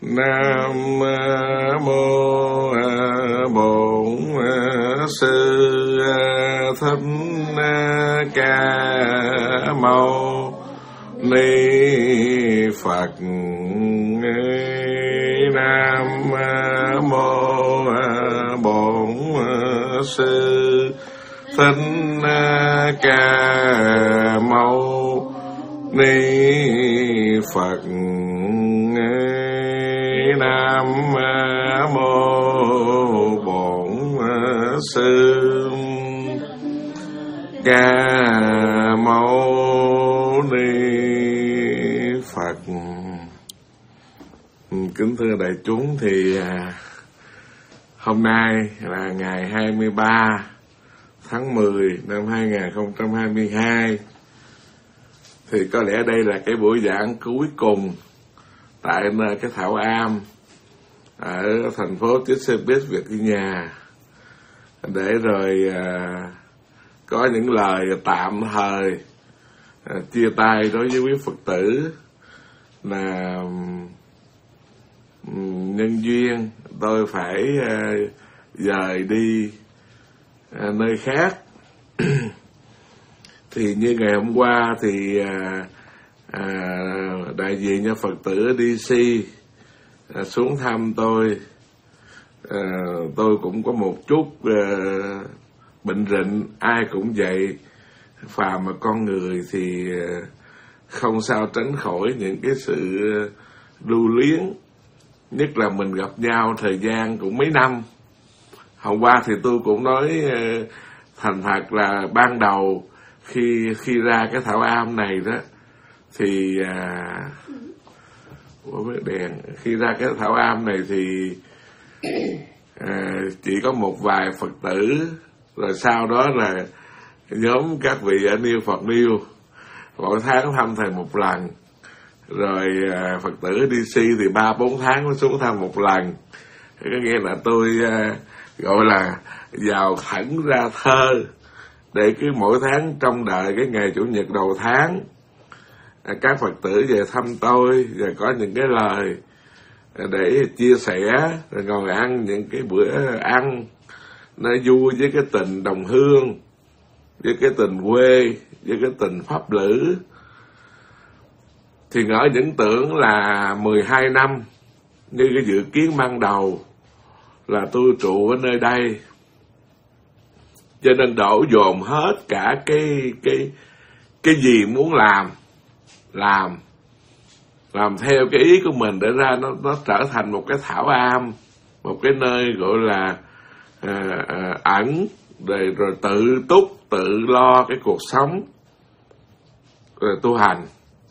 Nam mô Bổn Sư Thích Ca Mâu Ni Phật. Nam mô Bổn Sư Thích Ca Mâu Ni Phật. Nam mô Bổn Sư Ca Mâu Ni Phật. Kính thưa đại chúng, thì hôm nay là ngày 23 tháng 10 năm 2022. Thì có lẽ đây là cái buổi giảng cuối cùng tại cái Thảo Am ở thành phố Chesapeake, Virginia, để rồi có những lời tạm thời chia tay đối với quý Phật tử. Là nhân duyên tôi phải dời đi nơi khác. Thì như ngày hôm qua thì đại diện cho Phật tử DC xuống thăm tôi. Tôi cũng có một chút bệnh rịnh, ai cũng vậy, phàm mà con người thì không sao tránh khỏi những cái sự lưu luyến, nhất là mình gặp nhau thời gian cũng mấy năm. Hôm qua thì tôi cũng nói thành thật là ban đầu khi ra cái Thảo Am này đó, thì khi ra cái Thảo Am này thì chỉ có một vài Phật tử, rồi sau đó là nhóm các vị ở New Phật New mỗi tháng thăm thầy một lần, rồi Phật tử DC thì 3-4 tháng mới xuống thăm một lần. Có nghĩa là tôi gọi là vào thẳng ra thơ, để cứ mỗi tháng trong đợi cái ngày Chủ nhật đầu tháng các Phật tử về thăm tôi và có những cái lời để chia sẻ, rồi ngồi ăn những cái bữa ăn nó vui với cái tình đồng hương, với cái tình quê, với cái tình pháp lữ. Thì ngỡ những tưởng là 12 năm như cái dự kiến ban đầu là tôi trụ ở nơi đây, cho nên đổ dồn hết cả cái gì muốn làm theo cái ý của mình, để ra nó trở thành một cái Thảo Am, một cái nơi gọi là ẩn, rồi tự túc tự lo cái cuộc sống, rồi tu hành.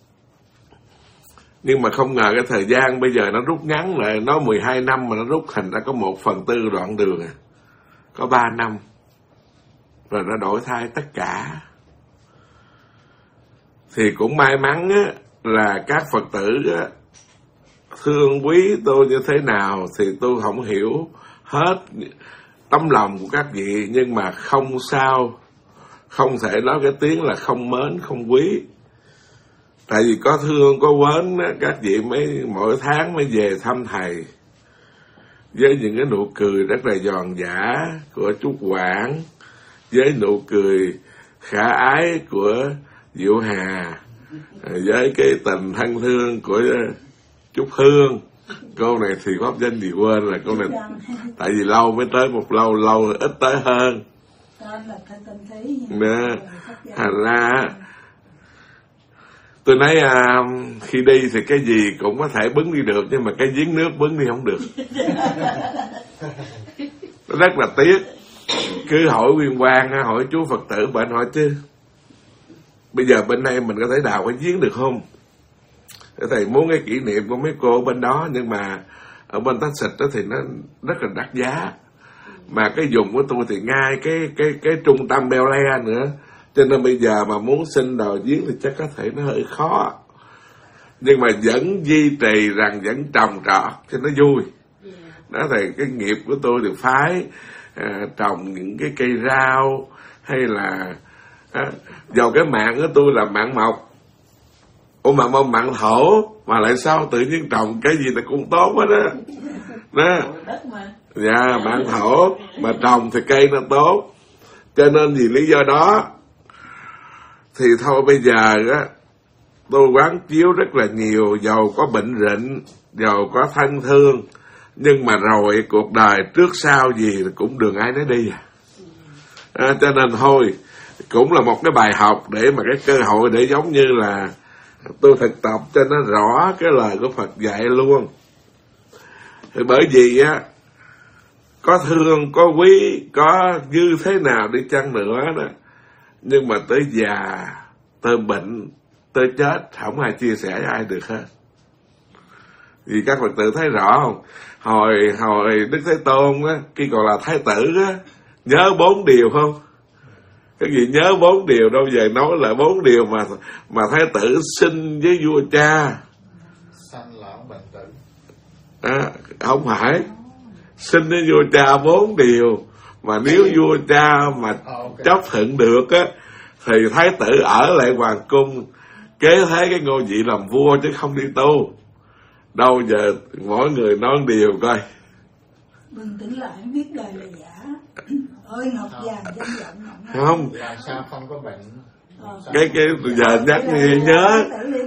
Nhưng mà không ngờ cái thời gian bây giờ nó rút ngắn lại, nó 12 năm mà nó rút thành ra có 1/4 đoạn đường, có 3 năm rồi nó đổi thay tất cả. Thì cũng may mắn á, là các Phật tử á, thương quý tôi như thế nào thì tôi không hiểu hết tấm lòng của các vị, nhưng mà không sao, không thể nói cái tiếng là không mến không quý. Tại vì có thương có quến á, các vị mới mỗi tháng mới về thăm thầy với những cái nụ cười rất là giòn giã của Trúc Quảng, với nụ cười khả ái của Diệu Hà, với cái tình thân thương của Trúc Hương. Cô này thì pháp danh gì quên là cô này, tại vì lâu mới tới, một lâu ít tới hơn. Thành ra tôi nói khi đi thì cái gì cũng có thể bứng đi được, nhưng mà cái giếng nước bứng đi không được. Rất là tiếc. Cứ hỏi Nguyên Quang, hỏi chú Phật tử bệnh, hỏi chứ bây giờ bên đây mình có thể đào cái giếng được không? Thầy muốn cái kỷ niệm của mấy cô bên đó, nhưng mà ở bên Texas đó thì nó rất là đắt giá, mà cái vùng của tôi thì ngay cái trung tâm Bel Air nữa, cho nên bây giờ mà muốn xin đào giếng thì chắc có thể nó hơi khó, nhưng mà vẫn duy trì rằng vẫn trồng trọt cho nó vui. Đó thì cái nghiệp của tôi thì phái trồng những cái cây rau, hay là vào cái mạng của tôi là mạng mộc, Ủa mà mong mặn thổ mà lại sao tự nhiên trồng cái gì là cũng tốt hết đó. Đó. Dạ, mặn thổ mà trồng thì cây nó tốt. Cho nên vì lý do đó thì thôi bây giờ á, tôi quán chiếu rất là nhiều, dầu có bệnh rịnh, dầu có thân thương, nhưng mà rồi cuộc đời trước sau gì cũng đường ai nấy đi cho nên thôi, cũng là một cái bài học để mà cái cơ hội để giống như là tôi thực tập cho nó rõ cái lời của Phật dạy luôn. Thì bởi vì á, có thương, có quý, có như thế nào đi chăng nữa đó, nhưng mà tới già, tới bệnh, tới chết không ai chia sẻ với ai được hết. Vì các Phật tử thấy rõ không? Hồi Đức Thế Tôn á, khi còn là thái tử á, nhớ 4 điều không? Cái gì nhớ 4 điều đâu, về nói là 4 điều mà thái tử xin với vua cha. Sanh lão bệnh tử. Không phải. Xin với vua cha 4 điều, mà nếu vua cha mà chấp thuận được á, thì thái tử ở lại hoàng cung kế thế cái ngôi vị làm vua chứ không đi tu. Đâu giờ mỗi người nói một điều coi. Bình tĩnh lại, biết đời là giả. Ơi ngọc vàng danh vọng không. Làm sao không có bệnh? Cái giờ nhắc nhớ.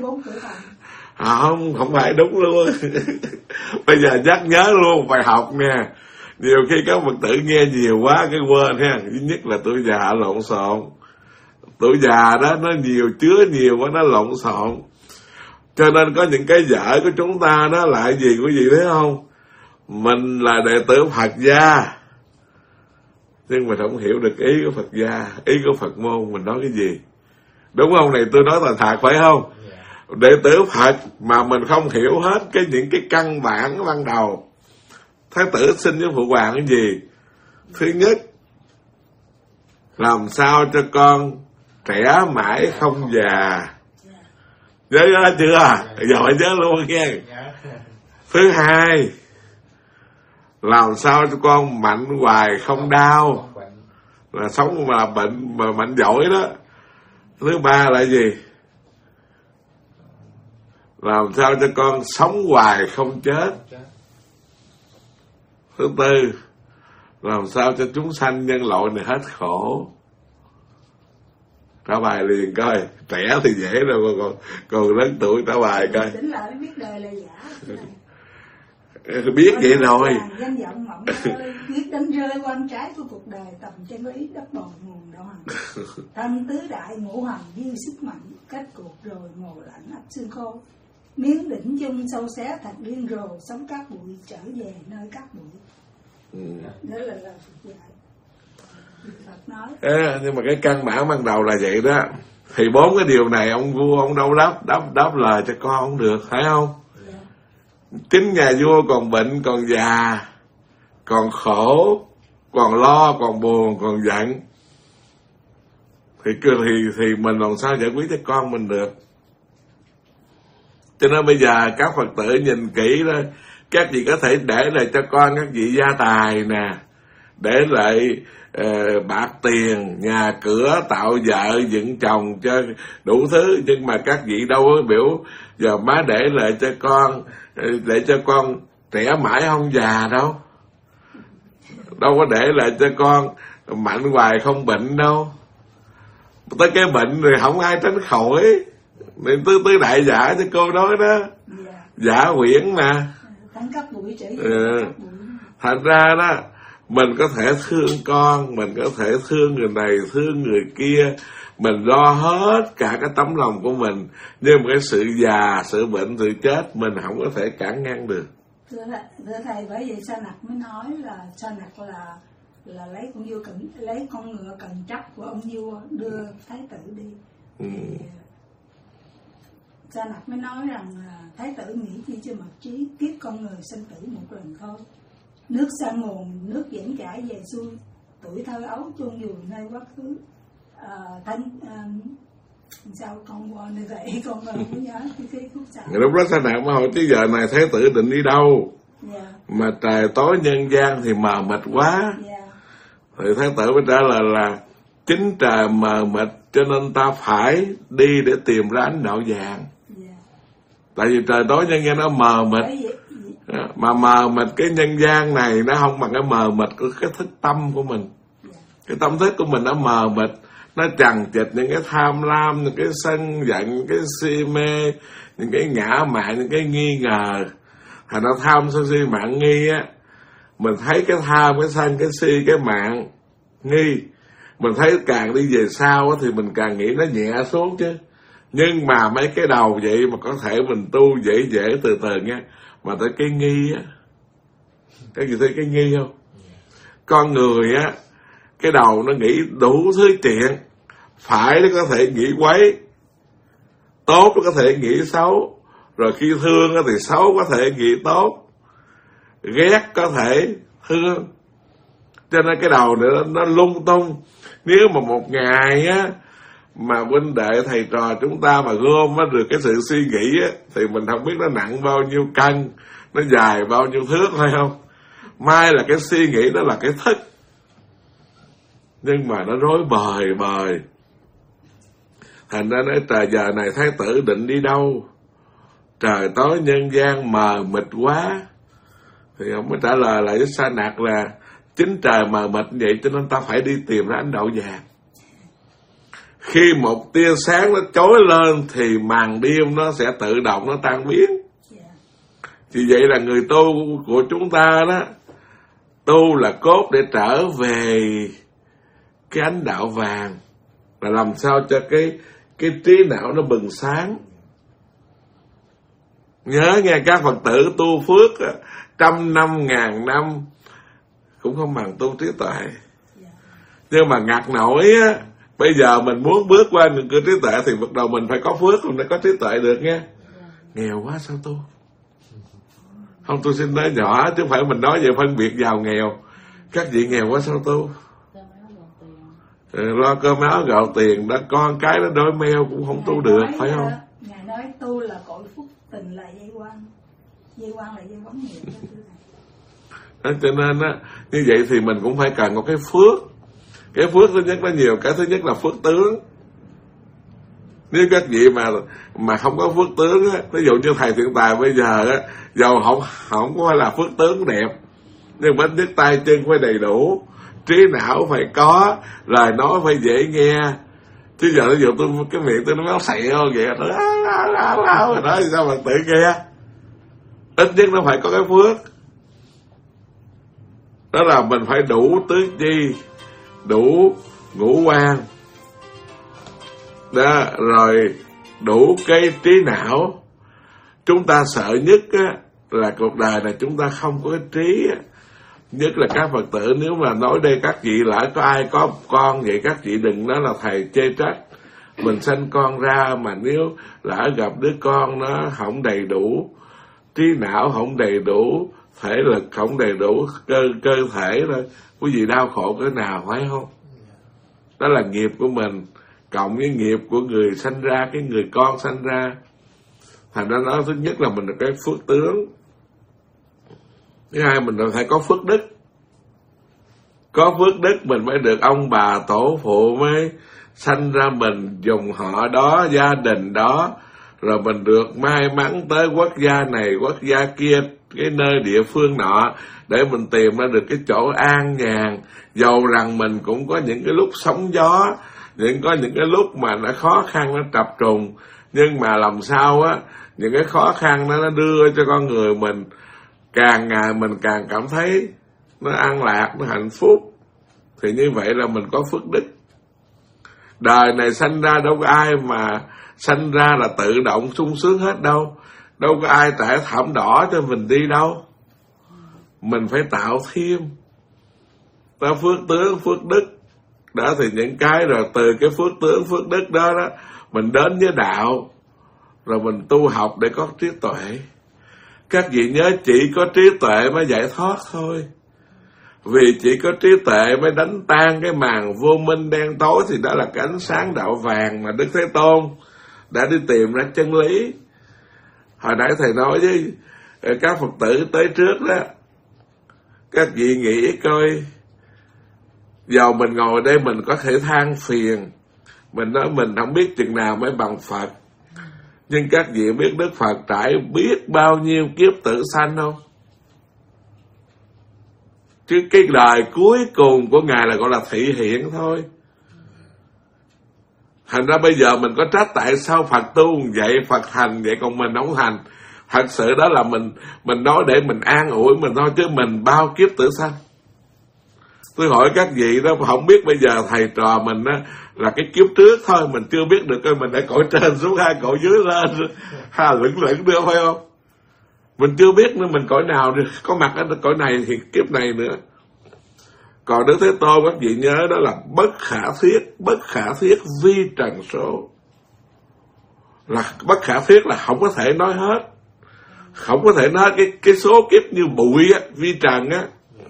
Không phải đúng luôn. Bây giờ nhắc nhớ luôn, phải học nha. Nhiều khi các Phật tử nghe nhiều quá cái quên ha. Thứ nhất là tuổi già lộn xộn. Tuổi già đó nó chứa nhiều quá, nó lộn xộn. Cho nên có những cái dở của chúng ta đó lại gì quý vị thấy không? Mình là đệ tử Phật gia, nhưng mà không hiểu được ý của Phật gia, ý của Phật môn mình nói cái gì. Đúng không? Này tôi nói là thật phải không? Đệ tử Phật mà mình không hiểu hết những cái căn bản ban đầu. Thái tử xin với Phụ Hoàng cái gì? Thứ nhất, làm sao cho con trẻ mãi không già. Nhớ chưa? Giờ phải nhớ luôn nha. Thứ hai, làm sao cho con mạnh hoài không đau, là sống mà bệnh mà mạnh giỏi đó. Thứ ba là gì? Làm sao cho con sống hoài không chết. Thứ tư, làm sao cho chúng sanh nhân loại này hết khổ. Trả bài liền coi. Trẻ thì dễ rồi, còn lớn tuổi trả bài coi. Tính lại biết đời là giả. Biết vậy rồi. Danh vọng mộng ơi, biết đánh rơi quan trái của cuộc đời, tầm chân lý đất bồi nguồn đạo hành. Thân tứ đại ngũ hành dư sức mạnh, cách cuộc rồi ngồi lạnh ấp xương khô. Miếng đỉnh chung sâu xé thật điên rồ, sống cát bụi trở về nơi cát bụi. Đó là lời Phật dạy. Phật nói. Nhưng mà cái căn bản ban đầu là vậy đó. Thì 4 cái điều này ông vua ông đâu đáp lời cho con không được, phải không? Chính nhà vua còn bệnh, còn già, còn khổ, còn lo, còn buồn, còn giận, thì mình làm sao giải quyết cho con mình được. Cho nên bây giờ các Phật tử nhìn kỹ đó, các vị có thể để lại cho con các vị gia tài nè, để lại bạc tiền, nhà cửa, tạo vợ, dựng chồng cho đủ thứ, nhưng mà các vị đâu có biểu giờ má để lại cho con, để cho con trẻ mãi không già đâu. Đâu có để lại cho con mạnh hoài không bệnh đâu. Tới cái bệnh rồi không ai tránh khỏi. Nên tứ đại giả cho cô nói đó. Giả quyển mà. Thành ra đó, mình có thể thương con, mình có thể thương người này, thương người kia, mình lo hết cả cái tấm lòng của mình, nhưng mà cái sự già, sự bệnh, sự chết mình không có thể cản ngăn được. Thưa thầy, bởi vậy Sa Nặc mới nói là Sa Nặc là lấy con vua lấy con ngựa cần trắc của ông vua đưa thái tử đi. Sa Nặc mới nói rằng thái tử nghĩ chi cho mật trí, kiếp con người sinh tử một lần thôi. Nước xa nguồn, nước vẫn chảy về xuôi, tuổi thơ ấu chôn vùi nơi quá khứ. Sao con qua nơi vậy, con mới nhớ cái khúc sau. Lúc đó Sa Nặc mới hỏi chứ giờ này thái tử định đi đâu? Mà trời tối nhân gian thì mờ mịt quá. Thì thái tử mới trả lời là chính trời mờ mịt cho nên ta phải đi để tìm ra ánh đạo vàng. Tại vì trời tối nhân gian nó mờ mịt, mà mờ mịt cái nhân gian này nó không bằng cái mờ mịt của cái thức tâm của mình. Cái tâm thức của mình nó mờ mịt, nó chằng chịt những cái tham lam, những cái sân giận, những cái si mê, những cái ngã mạn, những cái nghi ngờ. Thành nó tham sân si mạng nghi á, mình thấy cái tham, cái sân, cái si, cái mạng nghi, mình thấy càng đi về sau á thì mình càng nghĩ nó nhẹ xuống chứ. Nhưng mà mấy cái đầu vậy mà có thể mình tu dễ dễ từ từ nha. Mà tới cái nghi á, cái gì thấy cái nghi không? Con người á, cái đầu nó nghĩ đủ thứ chuyện, phải nó có thể nghĩ quấy, tốt nó có thể nghĩ xấu, rồi khi thương thì xấu có thể nghĩ tốt, ghét có thể thương. Cho nên cái đầu nó lung tung. Nếu mà một ngày á mà huynh đệ thầy trò chúng ta mà gom á được cái sự suy nghĩ á, thì mình không biết nó nặng bao nhiêu cân, nó dài bao nhiêu thước phải không? Mai là cái suy nghĩ đó là cái thức, nhưng mà nó rối bời. Thành ra nói trời giờ này thái tử định đi đâu? Trời tối nhân gian mờ mịt quá. Thì ông mới trả lời lại với Sa Nặc là chính trời mờ mịt vậy cho nên ta phải đi tìm ra ánh đậu vàng. Khi một tia sáng nó chói lên thì màn đêm nó sẽ tự động nó tan biến. Vì vậy là người tu của chúng ta đó, tu là cốt để trở về cái ánh đạo vàng, là làm sao cho cái trí não nó bừng sáng. Nhớ nghe các Phật tử, tu phước 100 năm, 1000 năm cũng không bằng tu trí tuệ. Nhưng mà ngặt nổi á, bây giờ mình muốn bước qua những cửa trí tuệ thì bắt đầu mình phải có phước, mình phải có trí tuệ được nha. Nghèo quá sao tu? Không, tôi xin nói nhỏ chứ không phải mình nói về phân biệt giàu nghèo. Các vị nghèo quá sao tu? Lo cơm áo gạo tiền đó, con cái nó đói meo cũng không tu được, phải không? Ngài nói tu là cội phúc, tình là dây quan. Dây quan là dây quán nghiệp. Đó, cho nên á, như vậy thì mình cũng phải cần một cái phước. Cái phước thứ nhất nó nhiều, cái thứ nhất là phước tướng. Nếu các vị mà không có phước tướng á, ví dụ như thầy Thiện Tài bây giờ á, dầu không có là phước tướng đẹp, nhưng mà ít tay chân phải đầy đủ, trí não phải có, lời nói phải dễ nghe. Chứ giờ ví dụ tôi cái miệng tôi nó méo xẹo vậy đó thì sao mà tự nghe? Ít nhất nó phải có cái phước. Đó là mình phải đủ tứ chi, đủ ngũ quan đó, rồi đủ cái trí não. Chúng ta sợ nhất á, là cuộc đời này chúng ta không có cái trí á. Nhất là các Phật tử, nếu mà nói đây các vị lỡ có ai có con vậy các vị đừng nói là thầy chê trách. Mình sanh con ra mà nếu lỡ gặp đứa con nó không đầy đủ trí não, không đầy đủ thể lực, không đầy đủ cơ thể thôi, quý vị đau khổ cỡ nào phải không? Đó là nghiệp của mình cộng với nghiệp của người sanh ra, cái người con sanh ra. Thành ra nói thứ nhất là mình được cái phước tướng, thứ hai mình phải có phước đức. Có phước đức mình mới được ông bà tổ phụ mới sanh ra mình, dùng họ đó, gia đình đó, rồi mình được may mắn tới quốc gia này, quốc gia kia, cái nơi địa phương nọ, để mình tìm ra được cái chỗ an nhàn. Dầu rằng mình cũng có những cái lúc sóng gió, có những cái lúc mà nó khó khăn, nó trập trùng, nhưng mà làm sao á, những cái khó khăn đó nó đưa cho con người mình càng ngày mình càng cảm thấy nó an lạc, nó hạnh phúc. Thì như vậy là mình có phước đức. Đời này sanh ra đâu có ai mà sanh ra là tự động sung sướng hết đâu. Đâu có ai trải thảm đỏ cho mình đi đâu. Mình phải tạo thêm. Đó, phước tướng, phước đức. Đó thì những cái rồi từ cái phước tướng, phước đức đó mình đến với đạo, rồi mình tu học để có trí tuệ. Các vị nhớ chỉ có trí tuệ mới giải thoát thôi. Vì chỉ có trí tuệ mới đánh tan cái màn vô minh đen tối, thì đó là cái ánh sáng đạo vàng mà Đức Thế Tôn đã đi tìm ra chân lý. Hồi nãy thầy nói với các Phật tử tới trước đó, các vị nghĩ coi, dầu mình ngồi đây mình có thể than phiền, mình nói mình không biết chừng nào mới bằng Phật, Nhưng các vị biết Đức Phật trải biết bao nhiêu kiếp tử sanh không? Chứ cái đời cuối cùng của Ngài là gọi là thị hiện thôi. Thành ra bây giờ mình có trách tại sao Phật tu vậy, Phật hành vậy còn mình không hành. Thật sự đó là mình nói để mình an ủi mình thôi, chứ mình bao kiếp tử sanh. Tôi hỏi các vị đó, không biết bây giờ thầy trò mình á là cái kiếp trước thôi, mình chưa biết được coi mình đã cõi trên xuống hay cõi dưới lên, lửng nữa phải không? Mình chưa biết nữa mình cõi nào có mặt ở cõi này thì kiếp này nữa. Còn Đức Thế Tôn các vị nhớ đó là bất khả thiết vi trần số. Là bất khả thiết là không có thể nói hết. Không có thể nói cái số kiếp như bụi á, vi trần á.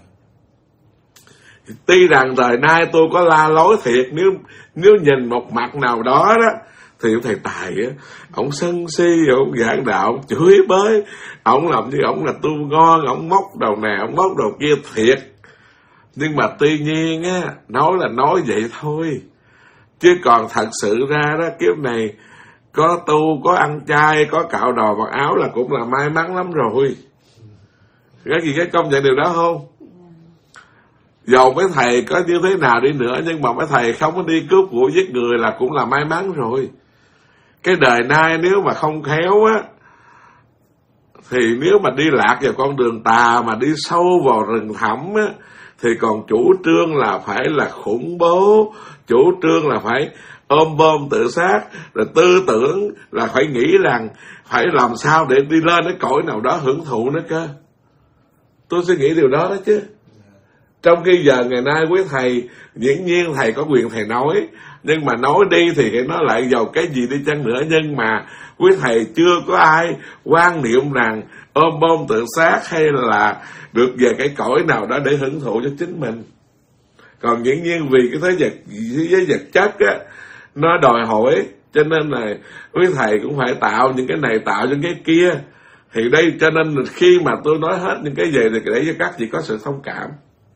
Tuy rằng thời nay tôi có la lối thiệt, nếu nhìn một mặt nào đó đó thì thầy Tài á, ổng sân si, ổng giảng đạo, chửi bới, ổng làm như ổng là tu ngon, ổng móc đầu này, ổng móc đầu kia thiệt. Nhưng mà tuy nhiên á, nói là nói vậy thôi. Chứ còn thật sự ra đó, kiếp này có tu, có ăn chay, có cạo đầu mặc áo là cũng là may mắn lắm rồi. Cái gì cái công nhận điều đó không? Dầu mấy thầy có như thế nào đi nữa, nhưng mà mấy thầy không có đi cướp của giết người là cũng là may mắn rồi. Cái đời nay nếu mà không khéo á, thì nếu mà đi lạc vào con đường tà mà đi sâu vào rừng thẳm á, thì còn chủ trương là phải là khủng bố, chủ trương là phải ôm bom tự sát, rồi tư tưởng là phải nghĩ rằng phải làm sao để đi lên cái cõi nào đó hưởng thụ nữa cơ. Tôi suy nghĩ điều đó đó chứ. Trong khi giờ ngày nay quý thầy, dĩ nhiên thầy có quyền thầy nói, nhưng mà nói đi thì cái nói lại vào cái gì đi chăng nữa, nhưng mà quý thầy chưa có ai quan niệm rằng ôm bom tự sát hay là được về cái cõi nào đó để hưởng thụ cho chính mình. Còn dĩ nhiên vì cái thế giới vật chất á, nó đòi hỏi, cho nên là quý thầy cũng phải tạo những cái này, tạo những cái kia. Thì đây cho nên khi mà tôi nói hết những cái gì thì để cho các vị có sự thông cảm.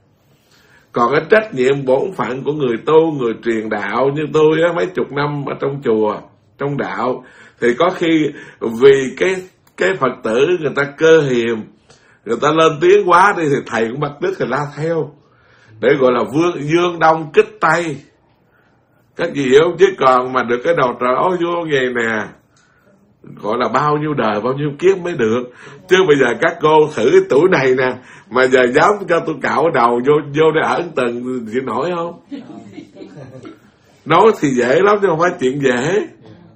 Còn cái trách nhiệm bổn phận của người tu, người truyền đạo như tôi á, mấy chục năm ở trong chùa, trong đạo, thì có khi vì cái Phật tử người ta cơ hiềm, người ta lên tiếng quá đi thì thầy cũng bắt đứt thì la theo, để gọi là dương đông kích tây. Các vị hiểu chứ còn mà được cái đầu trời ối vô vậy nè, gọi là bao nhiêu đời, bao nhiêu kiếp mới được. Chứ bây giờ các cô thử cái tuổi này nè, mà giờ dám cho tôi cạo đầu vô để ở từng thì nổi không? Nói thì dễ lắm chứ không phải chuyện dễ.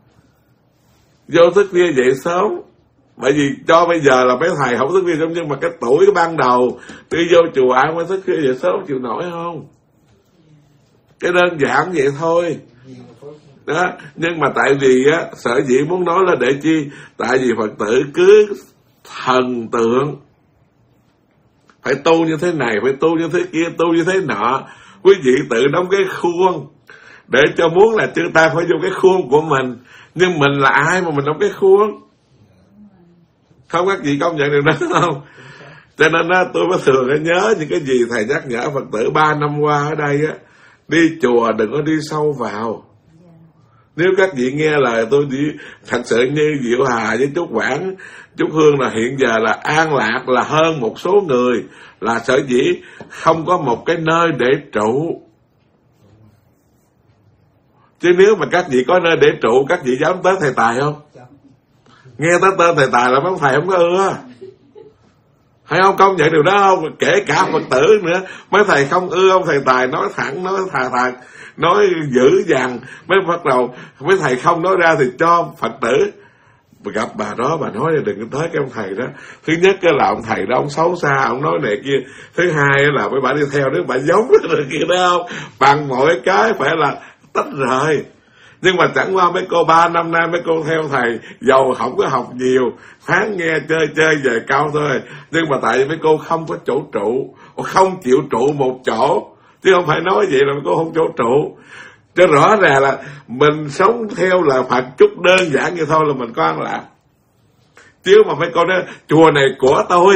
Vô thức khuya dậy sớm. Bởi vì cho bây giờ là mấy thầy không thức khuya sớm, nhưng mà cái tuổi cái ban đầu đi vô chùa ai mới thức khuya dậy sớm chịu nổi không? Cái đơn giản vậy thôi. Đó, nhưng mà tại vì á, sở dĩ muốn nói là để chi? Tại vì Phật tử cứ thần tượng phải tu như thế này, phải tu như thế kia, tu như thế nọ. Quý vị tự đóng cái khuôn để cho muốn là chư ta phải vô cái khuôn của mình. Nhưng mình là ai mà mình đóng cái khuôn? Không, các vị công nhận điều đó không? Cho nên á, tôi mới thường phải nhớ những cái gì thầy nhắc nhở Phật tử 3 năm qua ở đây á. Đi chùa đừng có đi sâu vào. Nếu các vị nghe lời tôi đi, thật sự như Diệu Hà với Trúc Quảng, Trúc Hương là hiện giờ là an lạc là hơn một số người, là sở dĩ không có một cái nơi để trụ. Chứ nếu mà các vị có nơi để trụ, các vị dám tới thầy Tài không? Nghe tới tên thầy Tài là mấy thầy không có ưa. Hay không công nhận điều đó không? Kể cả Phật tử nữa, mấy thầy không ưa ông thầy Tài nói thẳng, nói thà nói dữ dằn, mới bắt đầu mấy thầy không nói ra thì cho Phật tử gặp bà đó, bà nói là đừng tới cái ông thầy đó. Thứ nhất là ông thầy đó ông xấu xa, ông nói này kia. Thứ hai là mấy bà đi theo nếu bà giống rồi kia đó không, bằng mọi cái phải là tách rời. Nhưng mà chẳng qua mấy cô 3 năm nay mấy cô theo thầy, dầu không có học nhiều, tháng nghe chơi về cao thôi, nhưng mà tại vì mấy cô không có chỗ trụ, không chịu trụ một chỗ, chứ không phải nói vậy là mấy cô không chỗ trụ. Cho rõ ràng là mình sống theo là Phật chút đơn giản như thôi là mình có ăn lạc. Chứ mà mấy cô nói chùa này của tôi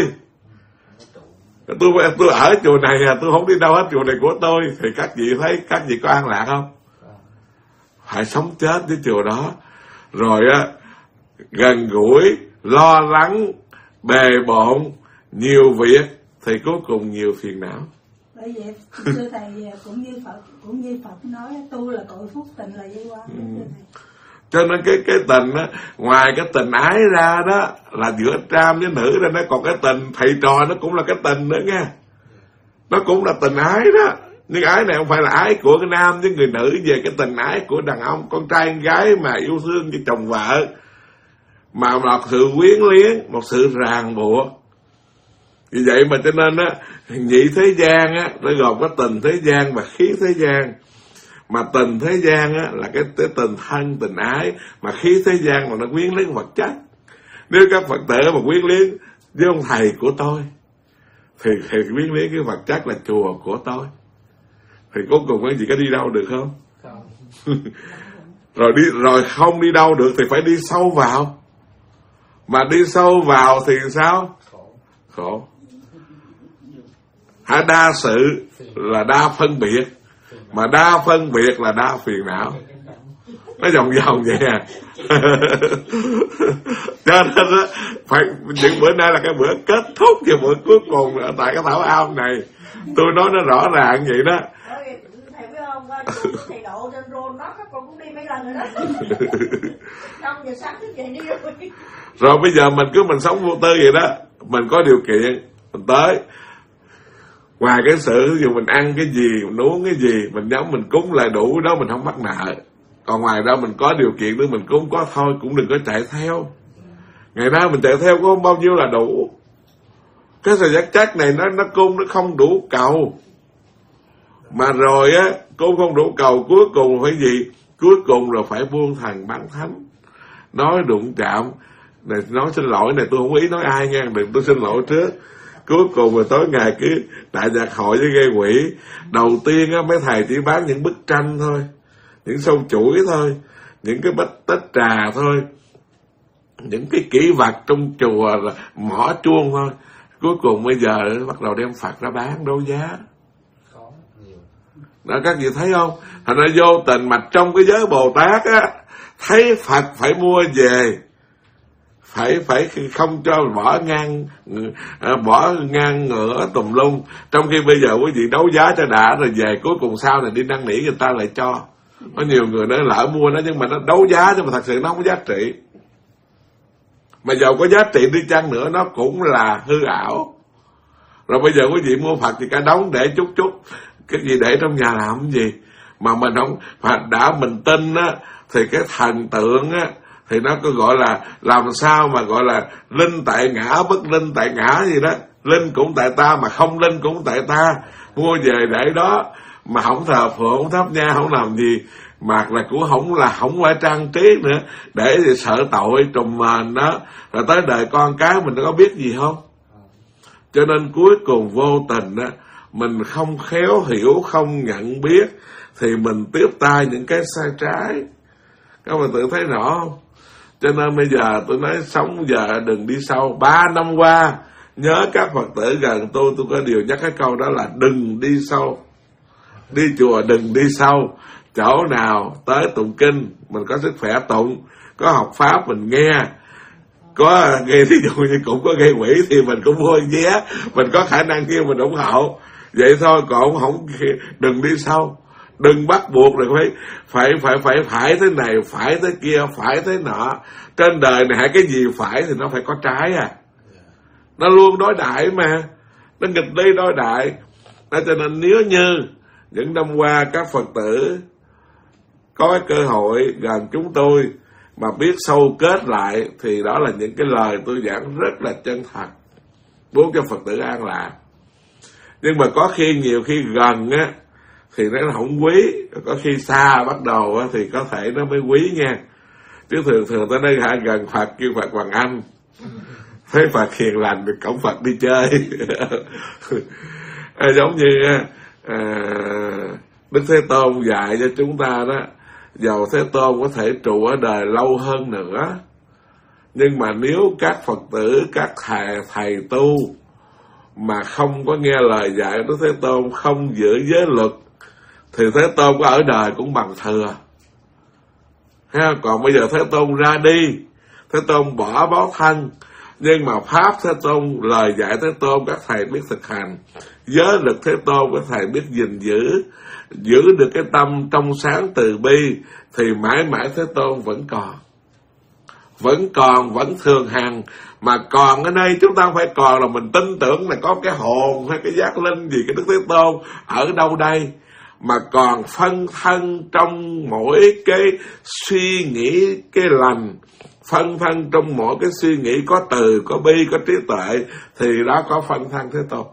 ở chùa này tôi không đi đâu hết, chùa này của tôi, thì các vị thấy các vị có ăn lạc không? Phải sống chết với chùa đó. Rồi á, gần gũi, lo lắng, bề bộn, nhiều việc thì cuối cùng nhiều phiền não. Bởi vậy thưa thầy, cũng như Phật nói tu là cội phúc, tình là dây quan. Cho nên cái tình á, ngoài cái tình ái ra đó là giữa tram với nữ ra, nó còn cái tình thầy trò, nó cũng là cái tình nữa nha. Nó cũng là tình ái đó. Nhưng ái này không phải là ái của cái nam với người nữ, về cái tình ái của đàn ông, con trai con gái mà yêu thương với chồng vợ, mà một sự quyến luyến, một sự ràng buộc. Vì vậy mà cho nên á, nhị thế gian á, nó gồm có tình thế gian và khí thế gian. Mà tình thế gian á là cái tình thân, tình ái, mà khí thế gian là nó quyến luyến vật chất. Nếu các Phật tử mà quyến luyến với ông thầy của tôi thì quyến luyến cái vật chất là chùa của tôi, thì cuối cùng cái gì có đi đâu được không? Rồi không đi đâu được thì phải đi sâu vào. Mà đi sâu vào thì sao? Khổ. Đa sự là đa phân biệt, mà đa phân biệt là đa phiền não. Nó vòng vòng vậy à. Cho nên á, phải những bữa nay là cái bữa kết thúc và bữa cuối cùng ở tại cái Thảo Am này. Tôi nói nó rõ ràng vậy đó. Thầy biết không, thầy độ trên rôn đó, các con cũng đi mấy lần rồi đó. 5 giờ sáng thức dậy đi rồi. Rồi bây giờ mình sống vô tư vậy đó. Mình có điều kiện, mình tới. Ngoài cái sự dù mình ăn cái gì, mình uống cái gì, mình nhắm mình cúng lại đủ đó, mình không mắc nợ. Còn ngoài ra mình có điều kiện nữa mình cúng có thôi, cũng đừng có chạy theo. Ngày nay mình chạy theo có bao nhiêu là đủ. Cái sợi giác chắc này nó cung nó không đủ cầu. Mà rồi á, cung không đủ cầu, cuối cùng phải gì? Cuối cùng là phải buông thần bán thánh. Nói đụng chạm này, nói xin lỗi này, tôi không ý nói ai nha, đừng tôi xin lỗi trước. Cuối cùng rồi tối ngày cứ đại nhạc hội với gây quỷ. Đầu tiên á, mấy thầy chỉ bán những bức tranh thôi, những sâu chuỗi thôi, những cái tách trà thôi, những cái kỷ vật trong chùa là mỏ chuông thôi. Cuối cùng bây giờ bắt đầu đem Phật ra bán đấu giá. Đó, các vị thấy không? Thành ra vô tình mà trong cái giới Bồ Tát á, thấy Phật phải mua về, phải không cho bỏ ngang ngửa tùm lum. Trong khi bây giờ quý vị đấu giá cho đã rồi về, cuối cùng sau này đi năn nỉ người ta lại cho. Có nhiều người nó lỡ mua nó nhưng mà nó đấu giá nhưng mà thật sự nó không có giá trị. Mà dầu có giá trị đi chăng nữa nó cũng là hư ảo. Rồi bây giờ quý vị mua Phật thì cả đống để chút cái gì để trong nhà làm cái gì. Mà mình không, mà đã mình tin á, thì cái thần tượng á, thì nó có gọi là làm sao mà gọi là linh tại ngã, bất linh tại ngã gì đó. Linh cũng tại ta mà không linh cũng tại ta. Mua về để đó mà không thờ phượng, không thắp nhang, không làm gì, mà là cũng không phải trang trí nữa, để thì sợ tội trùm mền đó. Rồi tới đời con cái mình có biết gì không? Cho nên cuối cùng vô tình á, mình không khéo hiểu, không nhận biết, thì mình tiếp tay những cái sai trái. Các bạn tự thấy rõ không? Cho nên bây giờ tôi nói sống giờ đừng đi sâu. 3 năm qua nhớ các Phật tử gần tôi có điều nhắc cái câu đó là đừng đi sâu. Đi chùa đừng đi sâu. Chỗ nào tới tụng kinh mình có sức khỏe tụng, có học pháp mình nghe, có gây thí dụ như cũng có gây quỷ thì mình cũng mua vé, mình có khả năng kia mình ủng hộ. Vậy thôi, còn không đừng đi sâu. Đừng bắt buộc là phải thế này, phải thế kia, phải thế nọ. Trên đời này cái gì phải thì nó phải có trái à. Nó luôn đối đại mà. Nó nghịch lý đối đại. Cho nên nếu như những năm qua các Phật tử có cái cơ hội gần chúng tôi mà biết sâu kết lại, thì đó là những cái lời tôi giảng rất là chân thật, muốn cho Phật tử an lạc. Nhưng mà có khi nhiều khi gần á thì nó không quý, có khi xa bắt đầu á thì có thể nó mới quý nha. Chứ thường tới đây gần Phật kêu Phật Hoàng Anh, thấy Phật hiền lành thì cổng Phật đi chơi. Giống như Đức Thế Tôn dạy cho chúng ta đó, dầu Thế Tôn có thể trụ ở đời lâu hơn nữa, nhưng mà nếu các Phật tử, các thầy tu mà không có nghe lời dạy Đức Thế Tôn, không giữ giới luật, thì Thế Tôn có ở đời cũng bằng thừa. Còn bây giờ Thế Tôn ra đi, Thế Tôn bỏ báo thân, nhưng mà pháp Thế Tôn, lời dạy Thế Tôn các thầy biết thực hành, giới lực Thế Tôn các thầy biết gìn giữ được cái tâm trong sáng từ bi, thì mãi mãi Thế Tôn vẫn còn, vẫn thường hằng. Mà còn ở đây chúng ta không phải còn là mình tin tưởng là có cái hồn hay cái giác linh gì cái Đức Thế Tôn ở đâu đây, mà còn phân thân trong mỗi cái suy nghĩ cái lành, phân thân trong mỗi cái suy nghĩ có từ, có bi, có trí tuệ, thì đó có phân thân Thế Tôn.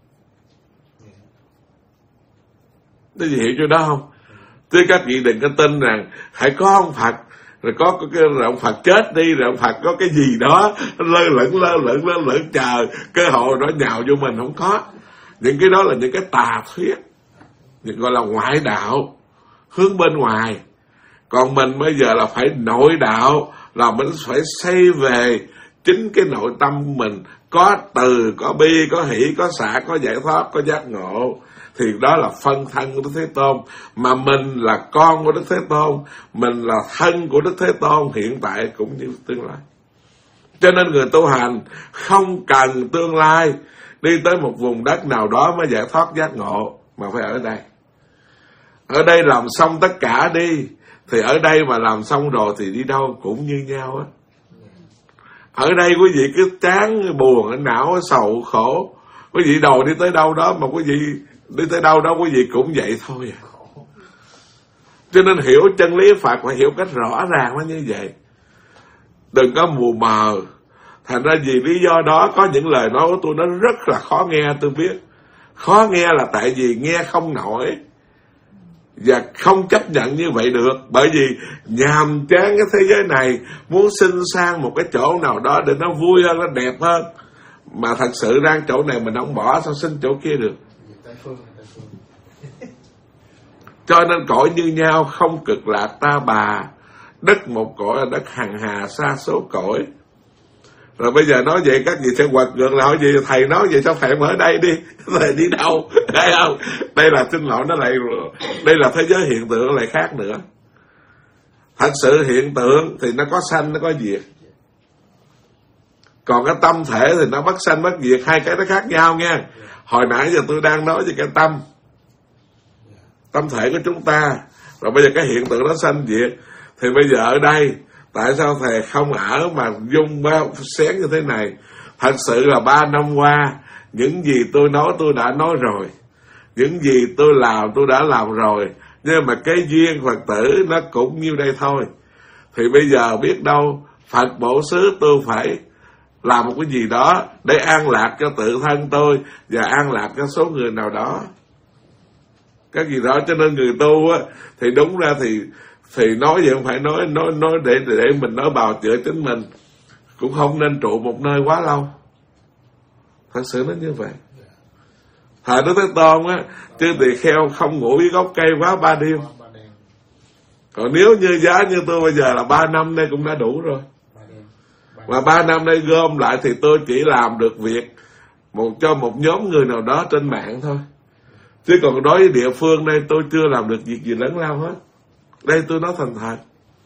Cái gì hiểu chưa đó không? Chứ các vị đừng có tin rằng hãy có ông Phật, rồi có cái ông Phật chết đi, rồi ông Phật có cái gì đó lơ lửng chờ cơ hội nó nhào vô mình, không có. Những cái đó là những cái tà thuyết, những gọi là ngoại đạo, hướng bên ngoài. Còn mình bây giờ là phải nội đạo, là mình phải xây về chính cái nội tâm mình, có từ, có bi, có hỷ, có xả, có giải thoát, có giác ngộ. Thì đó là phân thân của Đức Thế Tôn. Mà mình là con của Đức Thế Tôn, mình là thân của Đức Thế Tôn hiện tại cũng như tương lai. Cho nên người tu hành không cần tương lai đi tới một vùng đất nào đó mới giải thoát giác ngộ, mà phải ở đây. Ở đây làm xong tất cả đi, thì ở đây mà làm xong rồi thì đi đâu cũng như nhau á. Ở đây quý vị cứ chán, buồn, não, sầu, khổ. Quý vị đầu đi tới đâu đó mà quý vị đi tới đâu đó quý vị cũng vậy thôi à. Cho nên hiểu chân lý Phật phải hiểu cách rõ ràng nó như vậy, đừng có mù mờ. Thành ra vì lý do đó có những lời nói của tôi nó rất là khó nghe, tôi biết. Khó nghe là tại vì nghe không nổi và không chấp nhận như vậy được. Bởi vì nhàm chán cái thế giới này, muốn sinh sang một cái chỗ nào đó để nó vui hơn, nó đẹp hơn, mà thật sự đang chỗ này mình không bỏ, sao xin chỗ kia được. Cho nên cõi như nhau không cực lạc ta bà, đất một cõi là đất hằng hà xa số cõi. Rồi bây giờ nói vậy các vị sẽ quật ngược là hỏi gì thầy nói vậy sao thầy ở đây đi, thầy đi đâu? Đây không? Đây là xin lỗi, nó lại đây là thế giới hiện tượng, nó lại khác nữa. Thật sự hiện tượng thì nó có sanh, nó có diệt. Còn cái tâm thể thì nó bất sanh bất diệt, hai cái nó khác nhau nha. Hồi nãy giờ tôi đang nói về cái tâm thể của chúng ta, rồi bây giờ cái hiện tượng nó sanh diệt. Thì bây giờ ở đây tại sao thầy không ở mà dung bao xén như thế này? Thật sự là 3 năm qua, những gì tôi nói tôi đã nói rồi, những gì tôi làm tôi đã làm rồi. Nhưng mà cái duyên Phật tử nó cũng như đây thôi. Thì bây giờ biết đâu Phật bổ xứ tôi phải làm một cái gì đó để an lạc cho tự thân tôi và an lạc cho số người nào đó. Cái gì đó, cho nên người tu á thì đúng ra thì nói vậy không phải nói để mình nói bào chữa chính mình, cũng không nên trụ một nơi quá lâu. Thật sự nó như vậy. Thời Đức Thế Tôn á, chư tỳ kheo không ngủ dưới gốc cây quá 3 đêm. Còn nếu như giá như tôi bây giờ là 3 năm nay cũng đã đủ rồi. Và 3 năm nay gom lại thì tôi chỉ làm được việc cho một nhóm người nào đó trên mạng thôi. Chứ còn đối với địa phương đây tôi chưa làm được việc gì lớn lao hết. Đây tôi nói thành thật.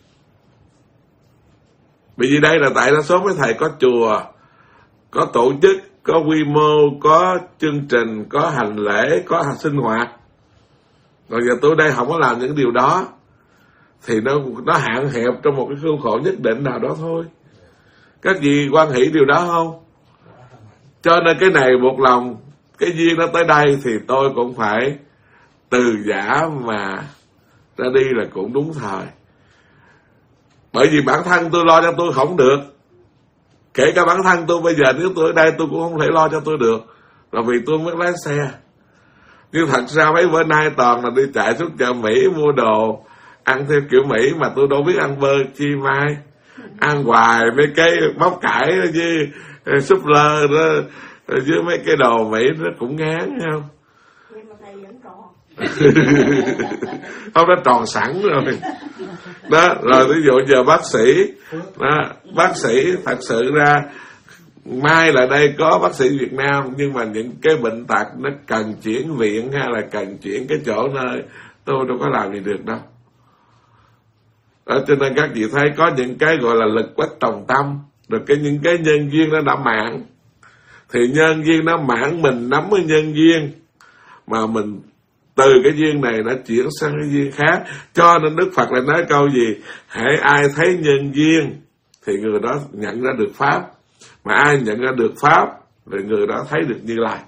Bởi vì đây là tại đa số mấy thầy có chùa, có tổ chức, có quy mô, có chương trình, có hành lễ, có sinh hoạt. Còn giờ tôi đây không có làm những điều đó, thì nó hạn hẹp trong một cái khuôn khổ nhất định nào đó thôi. Các vị quan hỷ điều đó không? Cho nên cái này một lòng, cái duyên nó tới đây thì tôi cũng phải từ giả mà ra đi là cũng đúng thời. Bởi vì bản thân tôi lo cho tôi không được. Kể cả bản thân tôi bây giờ nếu tôi ở đây tôi cũng không thể lo cho tôi được, là vì tôi mới lái xe. Nhưng thật ra mấy bữa nay toàn là đi chạy xuống chợ Mỹ mua đồ, ăn theo kiểu Mỹ mà tôi đâu biết ăn bơ chi mai. Ăn hoài mấy cái bắp cải với súp lơ đó, với mấy cái đồ Mỹ nó cũng ngán không? Nhưng mà thầy vẫn tròn. Không, nó tròn sẵn rồi. Đó, rồi ví dụ giờ bác sĩ đó, bác sĩ thật sự ra mai là đây có bác sĩ Việt Nam, nhưng mà những cái bệnh tật nó cần chuyển viện hay là cần chuyển cái chỗ nơi tôi đâu có làm gì được đâu. Đó, cho nên các vị thấy có những cái gọi là lực bất tòng tâm, rồi những cái nhân duyên nó đã mãn, thì nhân duyên nó mãn, mình nắm cái nhân duyên mà mình từ cái duyên này nó chuyển sang cái duyên khác. Cho nên Đức Phật lại nói câu gì? Hễ ai thấy nhân duyên thì người đó nhận ra được pháp, mà ai nhận ra được pháp thì người đó thấy được Như Lai.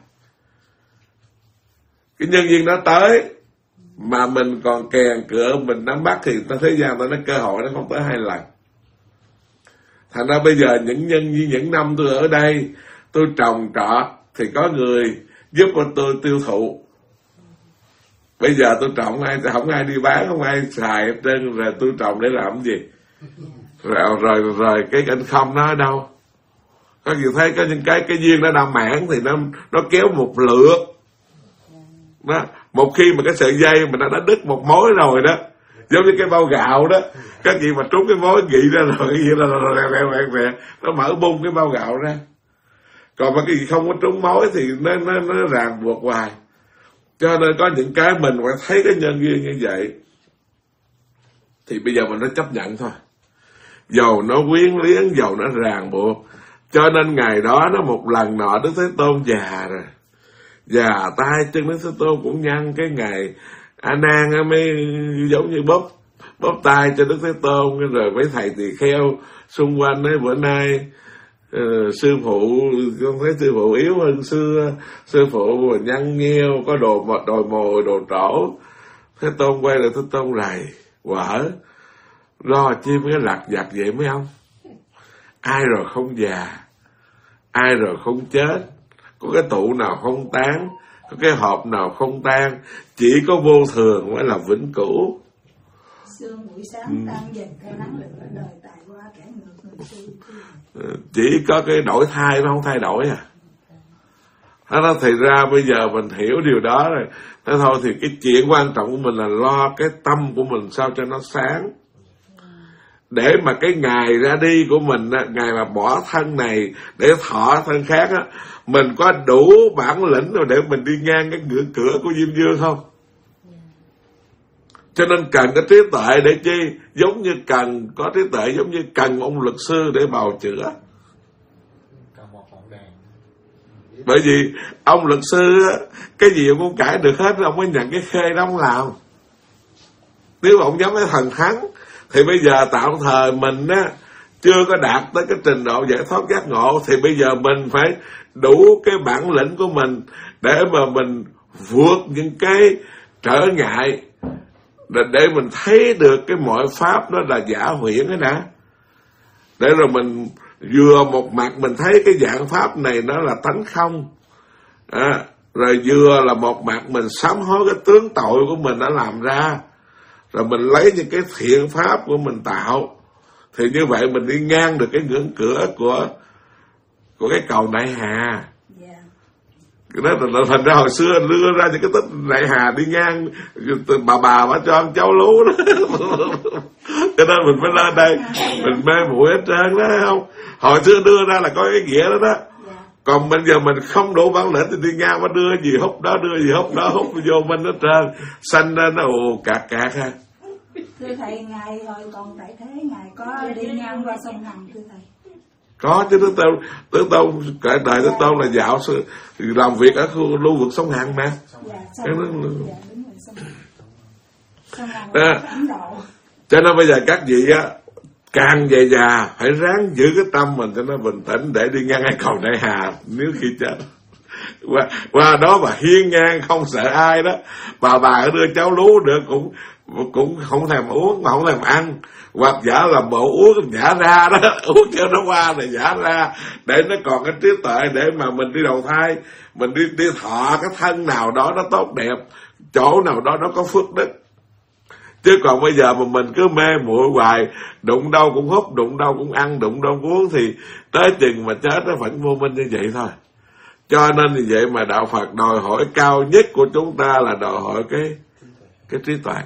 Cái nhân duyên đó tới mà mình còn kèn cửa, mình nắm bắt, thì ta thế gian ta nói cơ hội nó không tới 2 lần. Thành ra bây giờ những nhân duyên, những năm tôi ở đây tôi trồng trọt thì có người giúp tôi tiêu thụ. Bây giờ tôi trồng không ai đi bán, không ai xài hết trơn, rồi tôi trồng để làm gì? Rồi cái anh không nó ở đâu? Có gì thấy có những cái duyên nó đã mãn thì nó kéo một lượt đó. Một khi mà cái sợi dây mà nó đã đứt một mối rồi đó, giống như cái bao gạo đó, các gì mà trúng cái mối nghị ra rồi cái gì là nó mở bung cái bao gạo ra. Còn mà cái gì không có trúng mối thì nó ràng buộc hoài. Cho nên có những cái mình phải thấy cái nhân duyên như vậy thì bây giờ mình nó chấp nhận thôi, dầu nó quyến liếng, dầu nó ràng buộc. Cho nên ngày đó nó một lần nọ Đức Thế Tôn già rồi, già tay chân Đức Thế Tôn cũng nhăn. Cái ngày A Nan mới giống như bóp tay cho Đức Thế Tôn, rồi mấy thầy tỳ kheo xung quanh ấy. Bữa nay sư phụ, con thấy sư phụ yếu hơn xưa, sư phụ nhăn nheo, có đồi mồi, đồ trổ. Thế Tôn quay lại, Thế Tôn rầy quở, lo chim cái lặt vặt vậy mấy ông? Ai rồi không già, ai rồi không chết, có cái tụ nào không tán, có cái hộp nào không tan, chỉ có vô thường mới là vĩnh cửu. Sương buổi sáng tan dần theo nắng lửa, đời tài qua kẻ ngược người xuôi. Chỉ có cái đổi thay nó không thay đổi à. Đó, thì ra bây giờ mình hiểu điều đó rồi. Thế thôi thì cái chuyện quan trọng của mình là lo cái tâm của mình sao cho nó sáng. Để mà cái ngày ra đi của mình, ngày mà bỏ thân này để thọ thân khác á, mình có đủ bản lĩnh rồi để mình đi ngang cái ngưỡng cửa của Diêm Vương không? Cho nên cần cái trí tuệ để chi? Giống như cần có trí tuệ, giống như cần ông luật sư để bào chữa. Bởi vì ông luật sư cái gì ông cũng cãi được hết, ông mới nhận cái khê đó ông làm. Nếu ông dám cái thần thắng thì bây giờ tạm thời mình á chưa có đạt tới cái trình độ giải thoát giác ngộ, thì bây giờ mình phải đủ cái bản lĩnh của mình để mà mình vượt những cái trở ngại, để mình thấy được cái mọi pháp đó là giả huyễn ấy đã. Để rồi mình vừa một mặt mình thấy cái dạng pháp này nó là tánh không, rồi vừa là một mặt mình sám hối cái tướng tội của mình đã làm ra, rồi mình lấy những cái thiện pháp của mình tạo, thì như vậy mình đi ngang được cái ngưỡng cửa của cái cầu Đại Hà. Đó là thành ra hồi xưa đưa ra những cái tích Đại Hà đi ngang, bà cho ăn cháu lú đó. Cho nên mình phải lên đây mình mê muội hết trơn đó, không? Hồi xưa đưa ra là có cái nghĩa đó đó. Còn bây giờ mình không đủ bản lĩnh thì đi ngang mà đưa gì hút đó, đưa gì hút đó, hút vô mình hết trơn, xanh lên nó ồ cạc ha. Thưa thầy, ngài hồi còn tại thế ngài có đi ngang qua sông Hằng thưa thầy? Có chứ, Đức Tôn cả đời Đức Tôn là dạo làm việc ở khu lưu vực sông Hằng mà. Cho nên bây giờ các vị á, càng về già phải ráng giữ cái tâm mình cho nó bình tĩnh để đi ngang cái cầu Đại Hà nếu khi chết. Qua đó mà hiên ngang không sợ ai đó, bà đưa cháu lú được cũng không thèm uống mà không thèm ăn, hoặc giả là bộ uống giả ra đó, uống cho nó qua rồi giả ra để nó còn cái trí tuệ để mà mình đi đầu thai, mình đi thọ cái thân nào đó nó tốt đẹp, chỗ nào đó nó có phước đức. Chứ còn bây giờ mà mình cứ mê muội hoài, đụng đâu cũng hút, đụng đâu cũng ăn, đụng đâu cũng uống, thì tới chừng mà chết nó vẫn vô minh như vậy thôi. Cho nên như vậy mà đạo Phật đòi hỏi cao nhất của chúng ta là đòi hỏi cái trí tuệ.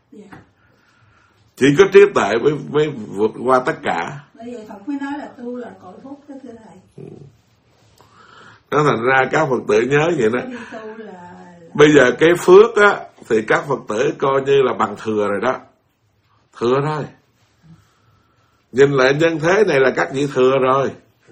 Chỉ có trí tuệ mới vượt qua tất cả. Bởi vậy Phật mới nói là tu là cội phúc đó thưa thầy. Nó thành ra các Phật tử nhớ vậy đó. Bây giờ cái phước á thì các Phật tử coi như là bằng thừa rồi đó. Thừa thôi. Nhìn lại nhân thế này là các vị thừa rồi.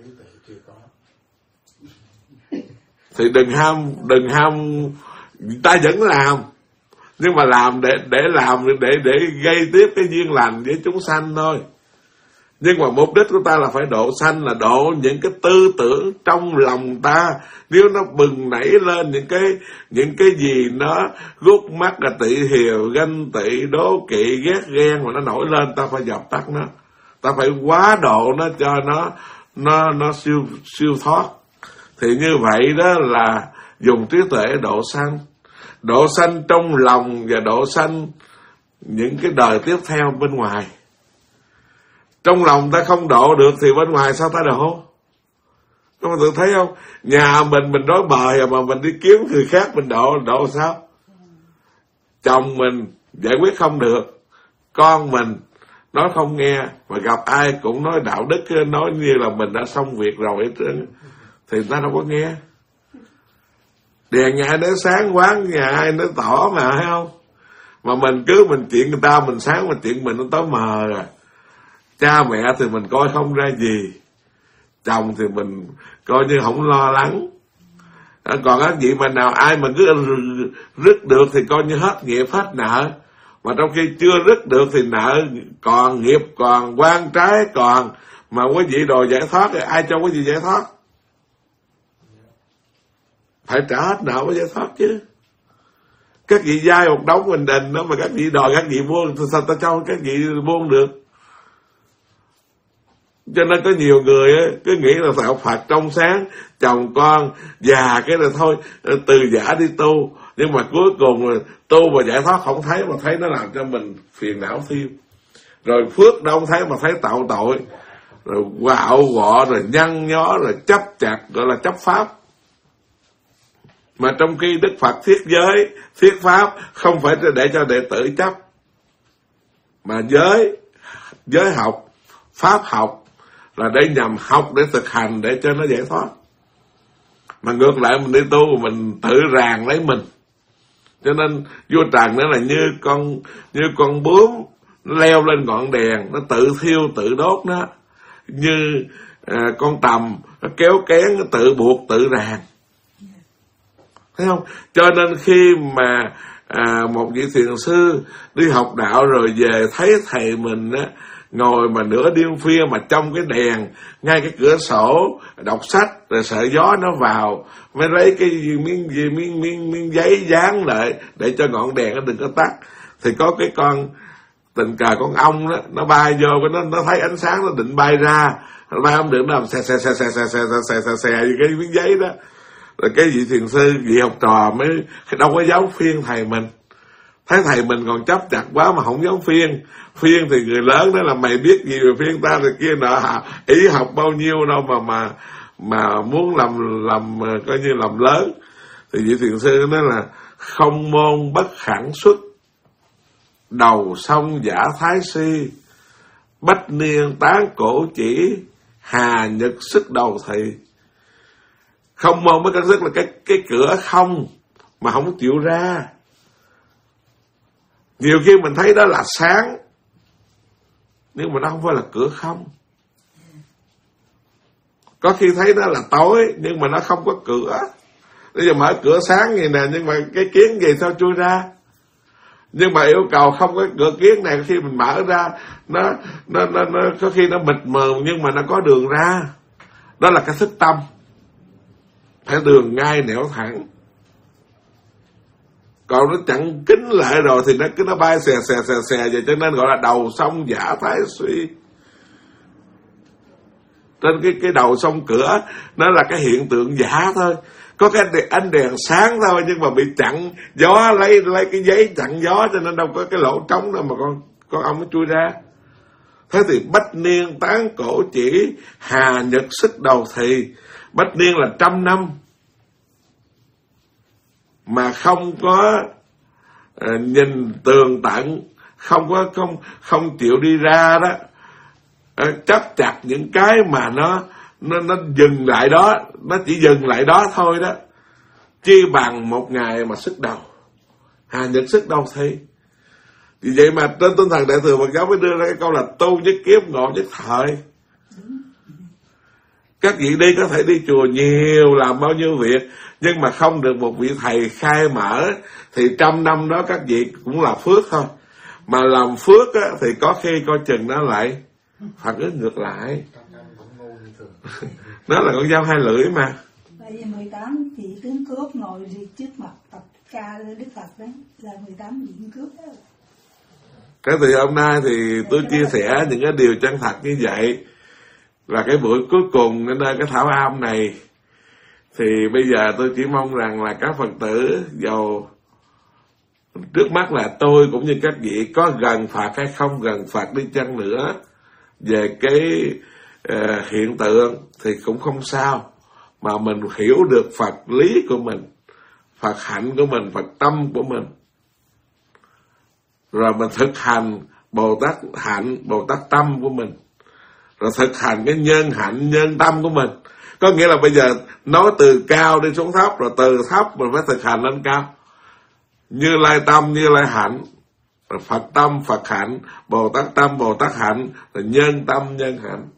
Thì đừng ham, ta vẫn làm, nhưng mà làm để làm để gây tiếp cái duyên lành với chúng sanh thôi. Nhưng mà mục đích của ta là phải độ sanh, là độ những cái tư tưởng trong lòng ta. Nếu nó bừng nảy lên những cái gì nó gút mắt, là tỵ hiều, ganh tị, đố kỵ, ghét ghen mà nó nổi lên, ta phải dập tắt nó. Ta phải quá độ nó cho nó siêu thoát. Thì như vậy đó là dùng trí tuệ độ sanh. Độ sanh trong lòng và độ sanh những cái đời tiếp theo bên ngoài. Trong lòng ta không độ được thì bên ngoài sao ta độ? Các bạn tự thấy không? Nhà mình đói bời mà mình đi kiếm người khác mình độ sao? Chồng mình giải quyết không được, con mình nói không nghe, mà gặp ai cũng nói đạo đức, nói như là mình đã xong việc rồi hết trơn, thì ta đâu có nghe. Đèn nhà ai nó sáng, quán nhà ai nó tỏ mà, thấy không? Mà mình chuyện người ta mình sáng, mà chuyện mình nó tối mờ rồi. Cha mẹ thì mình coi không ra gì, chồng thì mình coi như không lo lắng. Còn các vị mà nào ai mà cứ rứt được thì coi như hết nghiệp hết nợ. Mà trong khi chưa rứt được thì nợ còn, nghiệp còn, quan trái còn. Mà quý vị đòi giải thoát thì ai cho quý vị giải thoát? Phải trả hết nợ mới giải thoát chứ. Các vị vay một đống mình đền đó mà các vị đòi các vị buông, thì sao ta cho các vị buông được? Cho nên có nhiều người cứ nghĩ là đạo Phật trong sáng, chồng con già cái là thôi từ giả đi tu. Nhưng mà cuối cùng tu và giải thoát không thấy, mà thấy nó làm cho mình phiền não thêm. Rồi phước đâu không thấy mà thấy tạo tội. Rồi quạo quọ, rồi nhăn nhó, rồi chấp chặt, gọi là chấp pháp. Mà trong khi Đức Phật thiết giới, thiết pháp không phải để cho đệ tử chấp. Mà giới học, pháp học là để nhằm học để thực hành để cho nó giải thoát. Mà ngược lại mình đi tu mình tự ràng lấy mình. Cho nên vua Trần đó là như con bướm nó leo lên ngọn đèn, nó tự thiêu tự đốt nó. Như con tằm nó kéo kén, nó tự buộc tự ràng. Thấy không? Cho nên khi mà một vị thiền sư đi học đạo rồi về thấy thầy mình á ngồi mà nửa đêm khuya mà trong cái đèn ngay cái cửa sổ đọc sách, rồi sợ gió nó vào mới lấy cái miếng giấy dán lại để cho ngọn đèn nó đừng có tắt. Thì có cái con tình cờ con ong đó, nó bay vô cái nó thấy ánh sáng nó định bay ra, nó bay không được, nó làm xè cái miếng giấy đó. Rồi cái vị thiền sư, vị học trò mới đâu có dám phiên thầy mình. Thấy thầy mình còn chấp chặt quá mà không dám phiên. Phiên thì người lớn đó là mày biết gì về phiên ta rồi kia nọ, ý học bao nhiêu đâu mà muốn làm coi như làm lớn. Thì vị thiền sư nói là không môn bất khẳng xuất, đầu sông giả thái si, bách niên tán cổ chỉ, hà nhật sức đầu thị. Không môn bất khẳng xuất là cái cửa không mà không chịu ra. Nhiều khi mình thấy đó là sáng, nhưng mà nó không phải là cửa không. Có khi thấy đó là tối, nhưng mà nó không có cửa. Bây giờ mở cửa sáng vậy nè, nhưng mà cái kiến gì sao chui ra? Nhưng mà yêu cầu không có cửa kiến này, khi mình mở ra, nó có khi nó mịt mờ, nhưng mà nó có đường ra. Đó là cái thức tâm. Phải đường ngay nẻo thẳng. Còn nó chặn kín lại rồi thì nó bay xè vậy, cho nên gọi là đầu sông giả thái suy. Trên cái đầu sông cửa nó là cái hiện tượng giả thôi. Có cái ánh đèn sáng thôi, nhưng mà bị chặn gió, lấy cái giấy chặn gió, cho nên đâu có cái lỗ trống đâu mà con ong nó chui ra. Thế thì bách niên tán cổ chỉ, hà nhật sức đầu thị. Bách niên là 100 năm mà không có nhìn tường tận, không chịu đi ra đó, chấp chặt những cái mà nó dừng lại đó, nó chỉ dừng lại đó thôi đó, chi bằng một ngày mà sức đầu, hà nhật sức đầu thị. Vì vậy mà trên tinh thần Đại thừa Phật giáo mới đưa ra cái câu là tu nhất kiếp ngộ nhất thời. Các vị đi có thể đi chùa nhiều, làm bao nhiêu việc, nhưng mà không được một vị thầy khai mở thì 100 năm đó các vị cũng là phước thôi. Mà làm phước á, thì có khi coi chừng nó lại phản ứng ngược lại. Nó là con dao hai lưỡi mà. Tại vì 18 vị tướng cướp ngồi trước mặt tập ca Đức Phật đấy, là 18 vị tướng cướp đó. Cái từ hôm nay thì tôi chia sẻ những cái điều chân thật như vậy, là cái buổi cuối cùng đến nơi cái thảo am này. Thì bây giờ tôi chỉ mong rằng là các Phật tử giàu trước mắt là tôi cũng như các vị có gần Phật hay không gần Phật đi chăng nữa, về cái hiện tượng thì cũng không sao, mà mình hiểu được Phật lý của mình, Phật hạnh của mình, Phật tâm của mình, rồi mình thực hành Bồ Tát hạnh, Bồ Tát tâm của mình, rồi thực hành cái nhân hạnh, nhân tâm của mình. Có nghĩa là bây giờ nói từ cao đi xuống thấp, rồi từ thấp mình phải thực hành lên cao. Như Lai tâm, Như Lai hạnh, rồi Phật tâm, Phật hạnh, Bồ Tát tâm, Bồ Tát hạnh, rồi nhân tâm, nhân hạnh.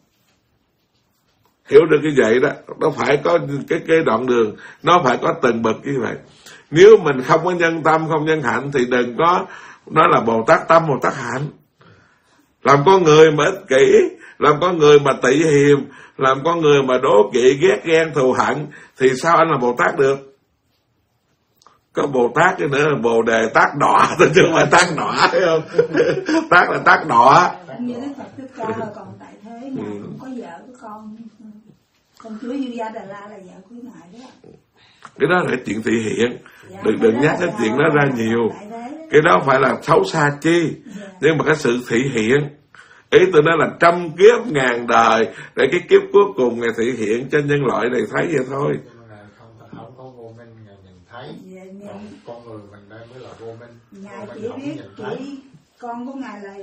Hiểu được cái vậy đó, nó phải có cái đoạn đường, nó phải có từng bậc như vậy. Nếu mình không có nhân tâm, không nhân hạnh thì đừng có nói là Bồ Tát tâm, Bồ Tát hạnh. Làm con người mà ích kỷ, làm con người mà tị hiềm, làm con người mà đố kỵ, ghét ghen, thù hận, thì sao anh là Bồ Tát được? Có Bồ Tát cái nữa là Bồ Đề Tát Đọa, chứ không phải Tát Đọa, thấy không? Tát là Tát Đọa. Như Đức Phật Thích Ca là còn tại thế, Ngài cũng có vợ của con chúa Yuya Đà La là vợ của Ngài đó. Cái đó là chuyện thị hiện, đừng nhắc cái chuyện đó ra nhiều. Cái đó phải là xấu xa chi, nhưng mà cái sự thị hiện, ý tôi nói là 100 kiếp ngàn đời để cái kiếp cuối cùng Ngài thị hiện cho nhân loại này thấy vậy thôi. Không có vô minh, Ngài nhìn thấy. Con người mình đây mới là vô minh. Ngài chỉ biết chỉ con của Ngài là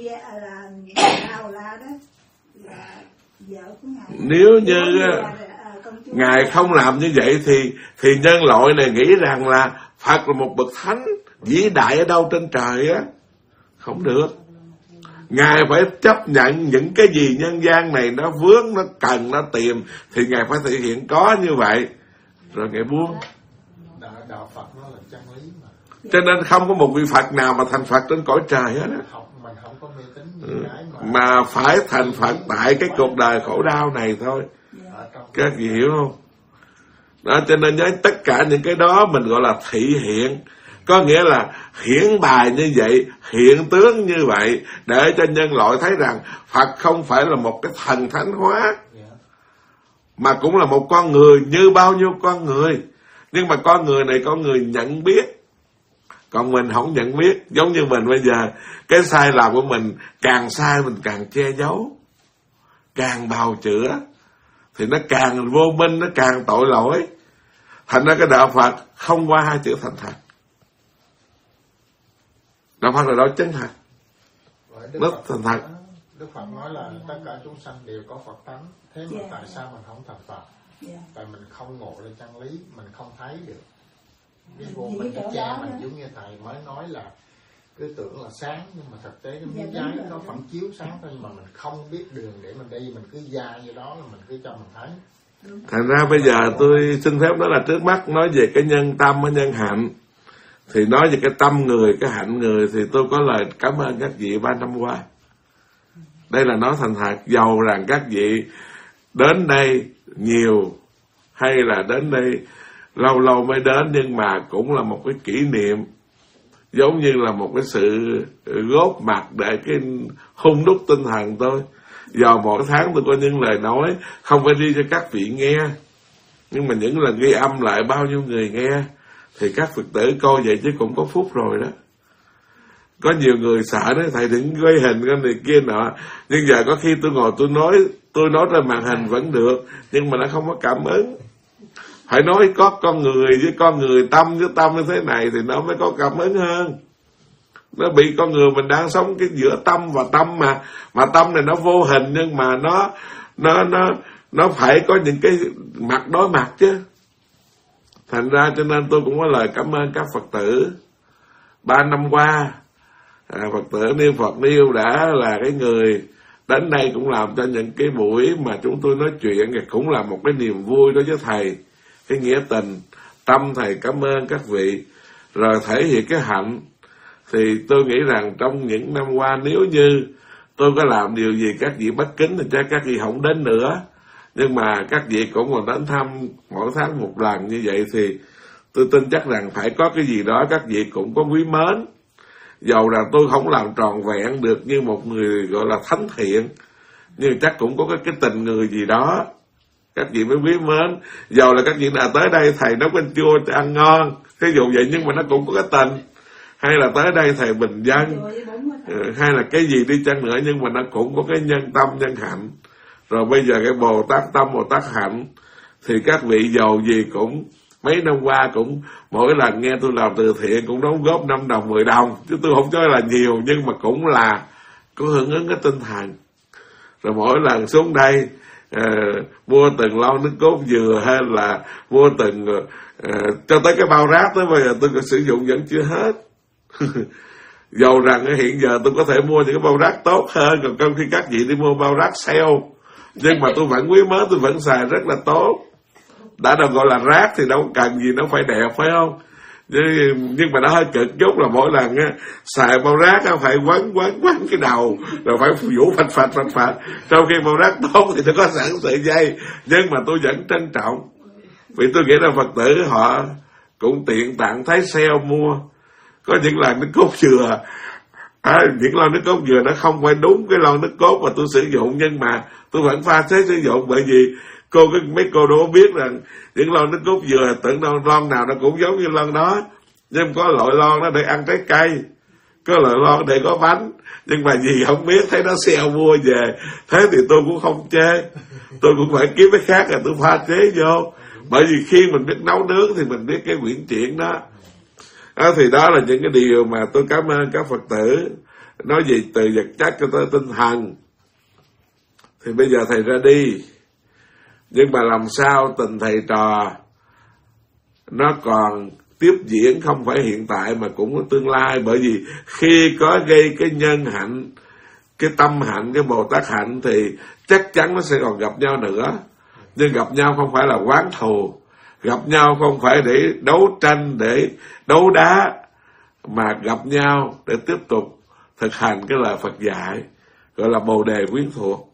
Đào La đó, là vợ của Ngài. Nếu như Ngài không làm như vậy thì nhân loại này nghĩ rằng là Phật là một bậc thánh vĩ đại ở đâu trên trời á, không được. Ngài phải chấp nhận những cái gì nhân gian này nó vướng, nó cần, nó tìm, thì Ngài phải thể hiện có như vậy, rồi Ngài buông. Đạo Phật nó là chân lý mà. Cho nên không có một vị Phật nào mà thành Phật trên cõi trời hết á. Mình không có mê tín gì cái mà phải thành Phật tại cái cuộc đời khổ đau này thôi. Các vị hiểu không? Đó, cho nên nhớ tất cả những cái đó mình gọi là thị hiện. Có nghĩa là hiển bài như vậy, hiện tướng như vậy, để cho nhân loại thấy rằng Phật không phải là một cái thần thánh hóa, mà cũng là một con người như bao nhiêu con người. Nhưng mà con người này con người nhận biết, còn mình không nhận biết. Giống như mình bây giờ, cái sai lầm của mình càng sai mình càng che giấu, càng bào chữa, thì nó càng vô minh, nó càng tội lỗi. Thành ra cái đạo Phật không qua hai chữ thành thật. Đạo Phật là đó chân thật, nó thành thật. Đức Phật nói là tất cả chúng sanh đều có Phật tánh. Thế mà tại sao mình không thành Phật? Tại mình không ngộ lên chân lý, mình không thấy được. Cái vô minh cái cha mình giống như thầy mới nói là cứ tưởng là sáng, nhưng mà thực tế cái miếng giấy nó vẫn chiếu sáng thôi, nhưng mà mình không biết đường để mình đi, mình cứ dai như đó là mình cứ cho mình thấy. Thành ra bây giờ tôi xin phép nói là trước mắt nói về cái nhân tâm với nhân hạnh, thì nói về cái tâm người, cái hạnh người, thì tôi có lời cảm ơn các vị 3 năm qua. Đây là nói thành thật, dầu rằng các vị đến đây nhiều hay là đến đây lâu lâu mới đến, nhưng mà cũng là một cái kỷ niệm, giống như là một cái sự góp mặt để cái hung đúc tinh thần tôi. Vào mỗi tháng tôi có những lời nói không phải đi cho các vị nghe, nhưng mà những lần ghi âm lại bao nhiêu người nghe, thì các Phật tử coi vậy chứ cũng có phúc rồi đó. Có nhiều người sợ đấy, thầy đừng quay hình con này kia nọ, nhưng giờ có khi tôi ngồi tôi nói trên màn hình vẫn được, nhưng mà nó không có cảm ứng. Phải nói có con người với con người, tâm với tâm như thế này thì nó mới có cảm ứng hơn. Nó bị con người mình đang sống cái giữa tâm và tâm, mà tâm này nó vô hình, nhưng mà nó phải có những cái mặt đối mặt chứ. Thành ra cho nên tôi cũng có lời cảm ơn các Phật tử 3 năm qua. Phật tử Niêu Phật Niêu đã là cái người đến đây cũng làm cho những cái buổi mà chúng tôi nói chuyện cũng là một cái niềm vui đối với thầy, cái nghĩa tình. Tâm thầy cảm ơn các vị, rồi thể hiện cái hạnh. Thì tôi nghĩ rằng trong những năm qua, nếu như tôi có làm điều gì các vị bất kính thì chắc các vị không đến nữa, nhưng mà các vị cũng còn đến thăm mỗi tháng một lần như vậy, thì tôi tin chắc rằng phải có cái gì đó các vị cũng có quý mến. Dầu là tôi không làm tròn vẹn được như một người gọi là thánh thiện, nhưng chắc cũng có cái tình người gì đó các vị mới quý mến. Dầu là các vị đã tới đây thầy nấu canh chua cho ăn ngon, ví dụ vậy, nhưng mà nó cũng có cái tình. Hay là tới đây thầy bình dân, hay là cái gì đi chăng nữa, nhưng mà nó cũng có cái nhân tâm nhân hạnh. Rồi bây giờ cái Bồ Tát tâm Bồ Tát hạnh, thì các vị giàu gì cũng mấy năm qua cũng mỗi lần nghe tôi làm từ thiện cũng đóng góp 5 đồng 10 đồng, chứ tôi không cho là nhiều, nhưng mà cũng là có hưởng ứng cái tinh thần. Rồi mỗi lần xuống đây mua từng lon nước cốt dừa, hay là mua từng cho tới cái bao rác tới bây giờ tôi sử dụng vẫn chưa hết. Dầu rằng hiện giờ tôi có thể mua những cái bao rác tốt hơn, còn trong khi các vị đi mua bao rác sale, nhưng mà tôi vẫn quý mến, tôi vẫn xài rất là tốt. Đã được gọi là rác thì đâu cần gì nó phải đẹp, phải không? Nhưng mà nó hơi cực chút là mỗi lần xài bao rác phải quấn cái đầu, rồi phải vũ phạch. Trong khi bao rác tốt thì nó có sẵn sợi dây, nhưng mà tôi vẫn trân trọng, vì tôi nghĩ là Phật tử họ cũng tiện tặng thấy sale mua. Có những lần nước cốt dừa, những lon nước cốt dừa nó không phải đúng cái lon nước cốt mà tôi sử dụng, nhưng mà tôi vẫn pha chế sử dụng, bởi vì mấy cô đâu biết rằng những lon nước cốt dừa tưởng lon nào nó cũng giống như lon đó, nhưng có loại lon nó để ăn trái cây, có loại lon để có bánh, nhưng mà gì không biết, thấy nó sale mua về, thế thì tôi cũng không chê, tôi cũng phải kiếm cái khác là tôi pha chế vô, bởi vì khi mình biết nấu nướng thì mình biết cái quyển chuyển đó. Thì đó là những cái điều mà tôi cảm ơn các Phật tử. Nói gì từ vật chất cho tới tinh thần, thì bây giờ thầy ra đi, nhưng mà làm sao tình thầy trò nó còn tiếp diễn, không phải hiện tại mà cũng có tương lai. Bởi vì khi có gây cái nhân hạnh, cái tâm hạnh, cái Bồ Tát hạnh, thì chắc chắn nó sẽ còn gặp nhau nữa. Nhưng gặp nhau không phải là oán thù, gặp nhau không phải để đấu tranh, để đấu đá, mà gặp nhau để tiếp tục thực hành cái lời Phật dạy, gọi là Bồ Đề quyến thuộc.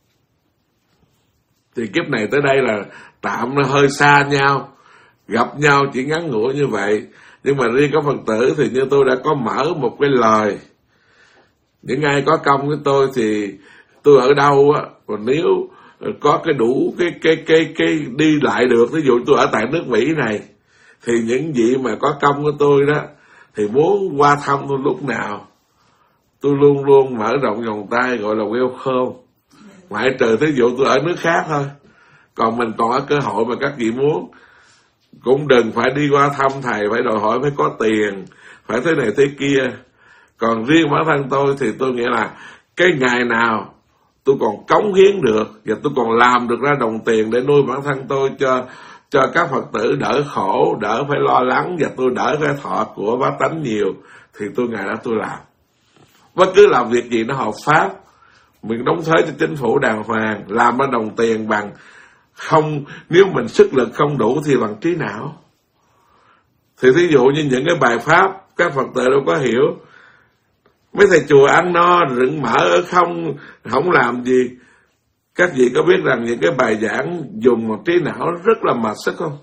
Thì kiếp này tới đây là tạm nó hơi xa nhau, gặp nhau chỉ ngắn ngủi như vậy. Nhưng mà riêng có Phật tử thì như tôi đã có mở một cái lời, những ai có công với tôi thì tôi ở đâu á, còn nếu có cái đủ cái đi lại được, ví dụ tôi ở tại nước Mỹ này, thì những vị mà có công của tôi đó thì muốn qua thăm tôi lúc nào, tôi luôn luôn mở rộng vòng tay, gọi là welcome. Ngoại trừ thí dụ tôi ở nước khác thôi, còn mình còn có cơ hội mà các vị muốn, cũng đừng phải đi qua thăm thầy phải đòi hỏi phải có tiền, phải thế này thế kia. Còn riêng bản thân tôi thì tôi nghĩ là cái ngày nào tôi còn cống hiến được và tôi còn làm được ra đồng tiền để nuôi bản thân tôi, cho các Phật tử đỡ khổ, đỡ phải lo lắng, và tôi đỡ cái thọ của bá tánh nhiều, thì tôi ngày đó tôi làm. Bất cứ làm việc gì nó hợp pháp, mình đóng thuế cho chính phủ đàng hoàng, làm ra đồng tiền bằng không, nếu mình sức lực không đủ thì bằng trí não. Thì thí dụ như những cái bài pháp các Phật tử đâu có hiểu, mấy thầy chùa ăn no rựng mỡ ở không làm gì. Các vị có biết rằng những cái bài giảng dùng một trí não rất là mệt sức không?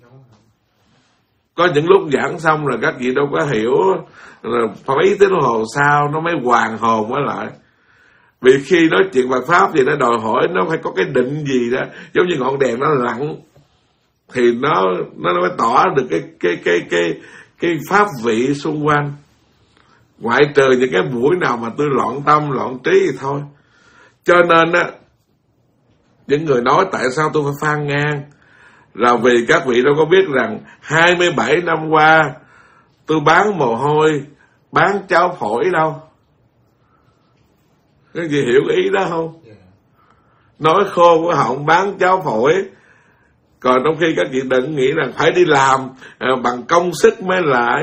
Có những lúc giảng xong rồi các vị đâu có hiểu, rồi mấy tiếng đồng hồ sau nó mới hoàn hồn mới lại. Vì khi nói chuyện bài pháp thì nó đòi hỏi nó phải có cái định gì đó, giống như ngọn đèn nó lặng thì nó mới tỏ được cái pháp vị xung quanh. Ngoại trừ những cái buổi nào mà tôi loạn tâm loạn trí thì thôi. Cho nên á, những người nói tại sao tôi phải phàn nàn là vì các vị đâu có biết rằng 27 năm qua tôi bán mồ hôi, bán cháo phổi đâu. Các vị hiểu cái ý đó không? Nói khô của họng bán cháo phổi. Còn trong khi các vị đừng nghĩ rằng phải đi làm bằng công sức mới lại,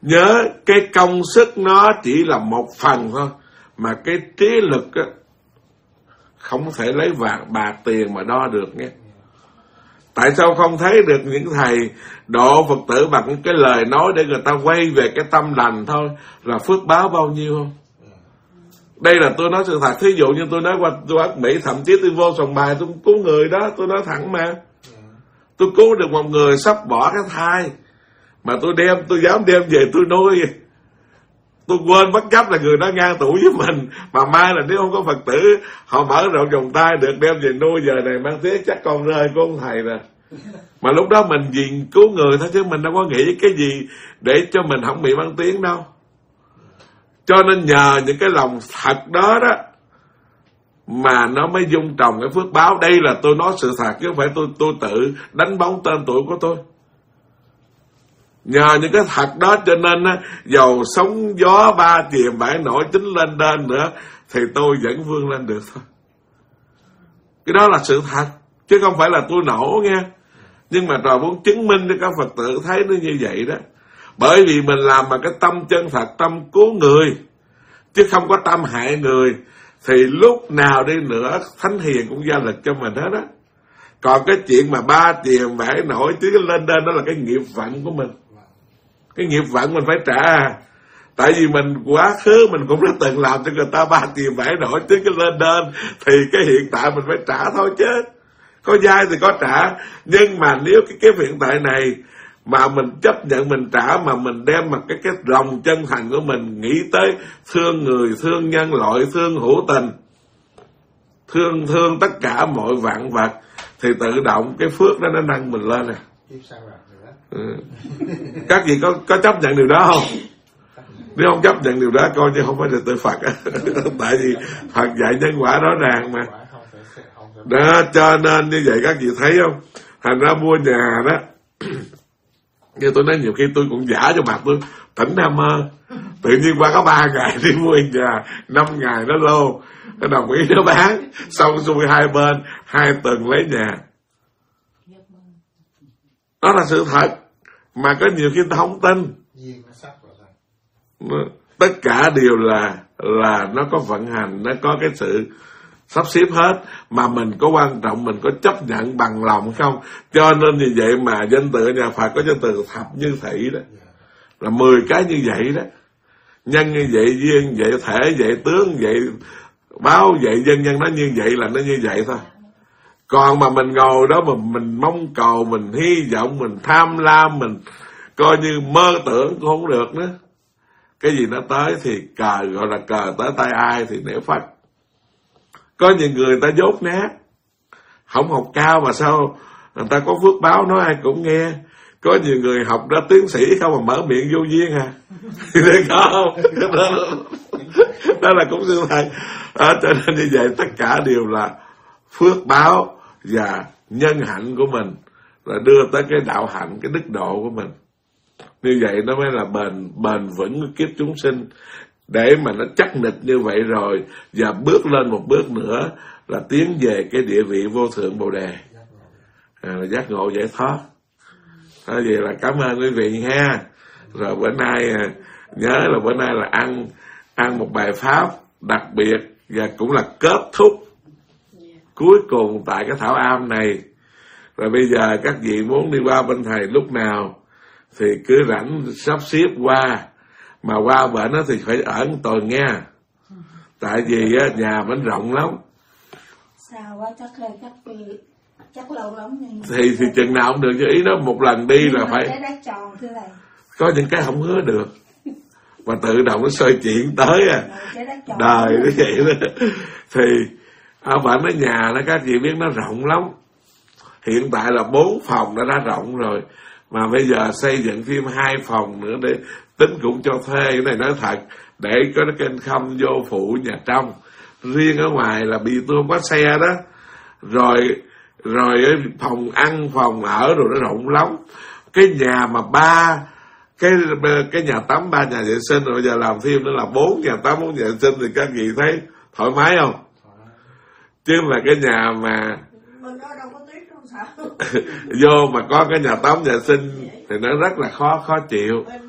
Nhớ cái công sức nó chỉ là một phần thôi, mà cái trí lực á không thể lấy bạc tiền mà đo được nghe. Tại sao không thấy được những thầy độ Phật tử bằng cái lời nói để người ta quay về cái tâm lành thôi là phước báo bao nhiêu không? Đây là tôi nói sự thật. Thí dụ như tôi nói qua tôi ở Mỹ, thậm chí tôi vô sòng bài tôi cứu người đó, tôi nói thẳng mà. Tôi cứu được một người sắp bỏ cái thai, mà tôi dám đem về tôi nuôi. Tôi quên bất chấp là người đó ngang tuổi với mình, mà mai là nếu không có Phật tử họ mở rộng vòng tay được đem về nuôi, giờ này mang tiếng chắc con rơi của ông thầy nè. Mà lúc đó mình vì cứu người thôi, chứ mình đâu có nghĩ cái gì để cho mình không bị mang tiếng đâu. Cho nên nhờ những cái lòng thật đó đó mà nó mới dung trồng cái phước báo. Đây là tôi nói sự thật, chứ không phải tôi tự đánh bóng tên tuổi của tôi. Nhờ những cái thật đó cho nên á, dầu sóng gió ba chìm bãi nổi chính lên đên nữa thì tôi vẫn vươn lên được thôi. Cái đó là sự thật, chứ không phải là tôi nổ nghe. Nhưng mà rồi muốn chứng minh cho các Phật tử thấy nó như vậy đó. Bởi vì mình làm bằng cái tâm chân thật, tâm cứu người, chứ không có tâm hại người, thì lúc nào đi nữa Thánh Hiền cũng gia lực cho mình hết á. Còn cái chuyện mà ba chìm bãi nổi chứ lên đên đó là cái nghiệp vận của mình. Cái nghiệp vận mình phải trả. Tại vì mình quá khứ mình cũng đã từng làm cho người ta ba chìm bãi nổi chứ cái lên đên, thì cái hiện tại mình phải trả thôi chứ. Có dai thì có trả. Nhưng mà nếu cái hiện tại này mà mình chấp nhận mình trả, mà mình đem mà cái lòng chân thành của mình nghĩ tới thương người, thương nhân loại, thương hữu tình, thương tất cả mọi vạn vật, thì tự động cái phước đó nó nâng mình lên nè. Các vị có chấp nhận điều đó không? Nếu không chấp nhận điều đó coi như không phải là tự Phật. Tại vì Phật dạy nhân quả rõ ràng mà. Đó, cho nên như vậy các vị thấy không? Thành ra mua nhà đó, như tôi nói nhiều khi tôi cũng giả cho mặt tôi tỉnh Nam Mơ. Tự nhiên qua có 3 ngày đi mua nhà, 5 ngày nó lô, nó đồng ý nó bán, xong xuôi hai bên 2 tuần lấy nhà. Đó là sự thật, mà có nhiều khi ta không tin. Tất cả đều là nó có vận hành, nó có cái sự sắp xếp hết, mà mình có quan trọng mình có chấp nhận bằng lòng không. Cho nên như vậy mà danh từ nhà Phật có danh từ thập như thị đó, là 10 cái như vậy đó. Nhân như vậy, duyên vậy, thể vậy, tướng vậy, báo vậy, dân nó như vậy là nó như vậy thôi. Còn mà mình ngồi đó mà mình mong cầu, mình hy vọng, mình tham lam, mình coi như mơ tưởng cũng không được nữa. Cái gì nó tới thì cờ, gọi là cờ tới tay ai thì nể Phật. Có những người ta dốt nát, không học cao mà sao người ta có phước báo nói ai cũng nghe. Có nhiều người học ra tiến sĩ không mà mở miệng vô duyên à. Đấy có không? Đó là cũng sự thật. Cho nên như vậy tất cả đều là phước báo và nhân hạnh của mình, là đưa tới cái đạo hạnh, cái đức độ của mình. Như vậy nó mới là bền vững của kiếp chúng sinh. Để mà nó chắc nịch như vậy rồi, và bước lên một bước nữa là tiến về cái địa vị vô thượng Bồ Đề, là giác ngộ giải thoát. Thôi vậy là cảm ơn quý vị ha. Rồi bữa nay nhớ là bữa nay là ăn một bài pháp đặc biệt, và cũng là kết thúc cuối cùng tại cái thảo am này. Rồi bây giờ các vị muốn đi qua bên thầy lúc nào thì cứ rảnh sắp xếp qua. Mà qua bển đó thì phải ở một tuần nha. Tại vì nhà mình rộng lắm. Sao quá, chắc lâu lắm. Thì chừng nào cũng được, chứ ý đó một lần đi là phải. Trái đất tròn thưa thầy. Có những cái không hứa được, mà tự động nó xoay chuyển tới đời như vậy đó. Thì ở bển ở nhà đó các chị biết nó rộng lắm. Hiện tại là 4 phòng đã rộng rồi, mà bây giờ xây dựng thêm 2 phòng nữa để tính cũng cho thuê. Cái này nói thật, để có cái kênh không vô phụ nhà trong. Riêng ở ngoài là bị tôi không có xe đó. Rồi phòng ăn, phòng ở rồi nó rộng lắm. Cái nhà mà cái nhà tắm 3 nhà vệ sinh, rồi giờ làm thêm nữa là 4 nhà tắm 4 nhà vệ sinh, thì các vị thấy thoải mái không? Chứ là cái nhà mà mình ở đâu có tuyết đâu sao? vô mà có cái nhà tắm nhà vệ sinh thì nó rất là khó chịu. Mình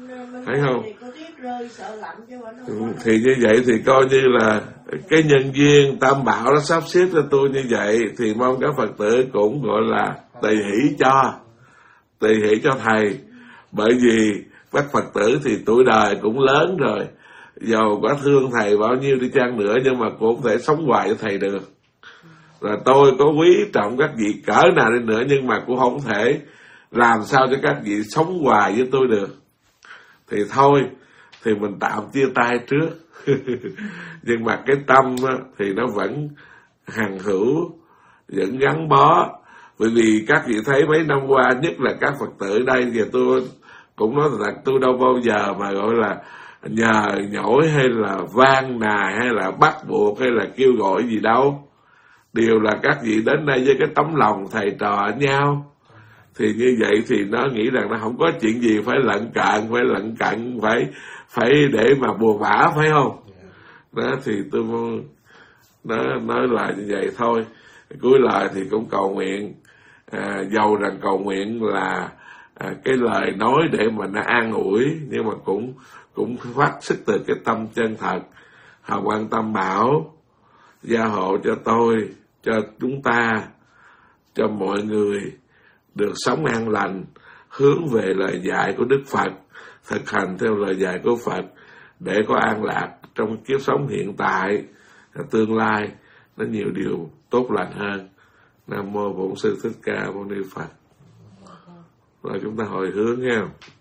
Thấy không? Có tuyết rơi sợ lạnh chứ mà Thì như vậy thì coi như là cái nhân duyên Tam Bảo nó sắp xếp cho tôi như vậy, thì mong các Phật tử cũng gọi là tỳ hỷ cho thầy. Bởi vì các Phật tử thì tuổi đời cũng lớn rồi, dầu có thương thầy bao nhiêu đi chăng nữa nhưng mà cũng không thể sống hoài với thầy được. Rồi tôi có quý trọng các vị cỡ nào đi nữa nhưng mà cũng không thể làm sao cho các vị sống hoài với tôi được. Thì thôi, thì mình tạm chia tay trước. Nhưng mà cái tâm á, thì nó vẫn hằng hữu, vẫn gắn bó. Bởi vì các vị thấy mấy năm qua, nhất là các Phật tử đây, và tôi cũng nói thật, tôi đâu bao giờ mà gọi là nhờ nhỏi hay là van nài hay là bắt buộc hay là kêu gọi gì đâu. Điều là các vị đến đây với cái tấm lòng thầy trò nhau. Thì như vậy thì nó nghĩ rằng nó không có chuyện gì phải lận cận, phải để mà buồn bã, phải không? Đó thì tôi nói là như vậy thôi. Cuối lời thì cũng cầu nguyện, dầu rằng cầu nguyện là cái lời nói để mà nó an ủi, nhưng mà cũng phát xuất từ cái tâm chân thật. Hồng Ân Tam Bảo gia hộ cho tôi, cho chúng ta, cho mọi người được sống an lành, hướng về lời dạy của Đức Phật, thực hành theo lời dạy của Phật để có an lạc trong kiếp sống hiện tại, tương lai nó nhiều điều tốt lành hơn. Nam mô Bổn Sư Thích Ca Mâu Ni Phật. Rồi chúng ta hồi hướng nha.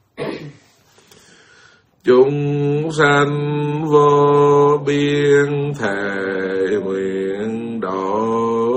Chúng sanh vô biên thể nguyện độ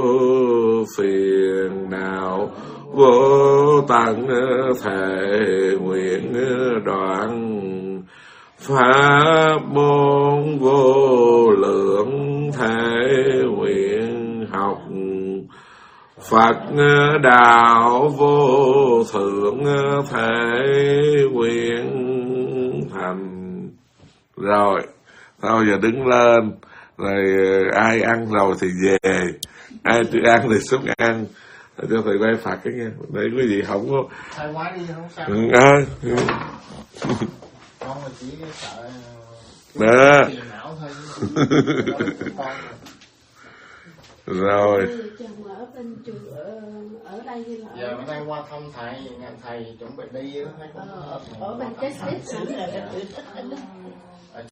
phiền não, vô tận thể nguyện đoạn pháp môn, vô lượng thể nguyện học Phật đạo, vô thượng thể nguyện thành. Rồi thôi giờ đứng lên, rồi ai ăn rồi thì về, ai chưa ăn thì xuống ăn, cho thầy bay phạt cái nghe. Để quý vị không có thay quá đi không sao. Con mà chỉ sợ phiền não thôi. Rồi ở đây như là giờ mình đang qua thăm thầy, thầy chuẩn bị đi thấy ở bên cái xếp sẵn rồi.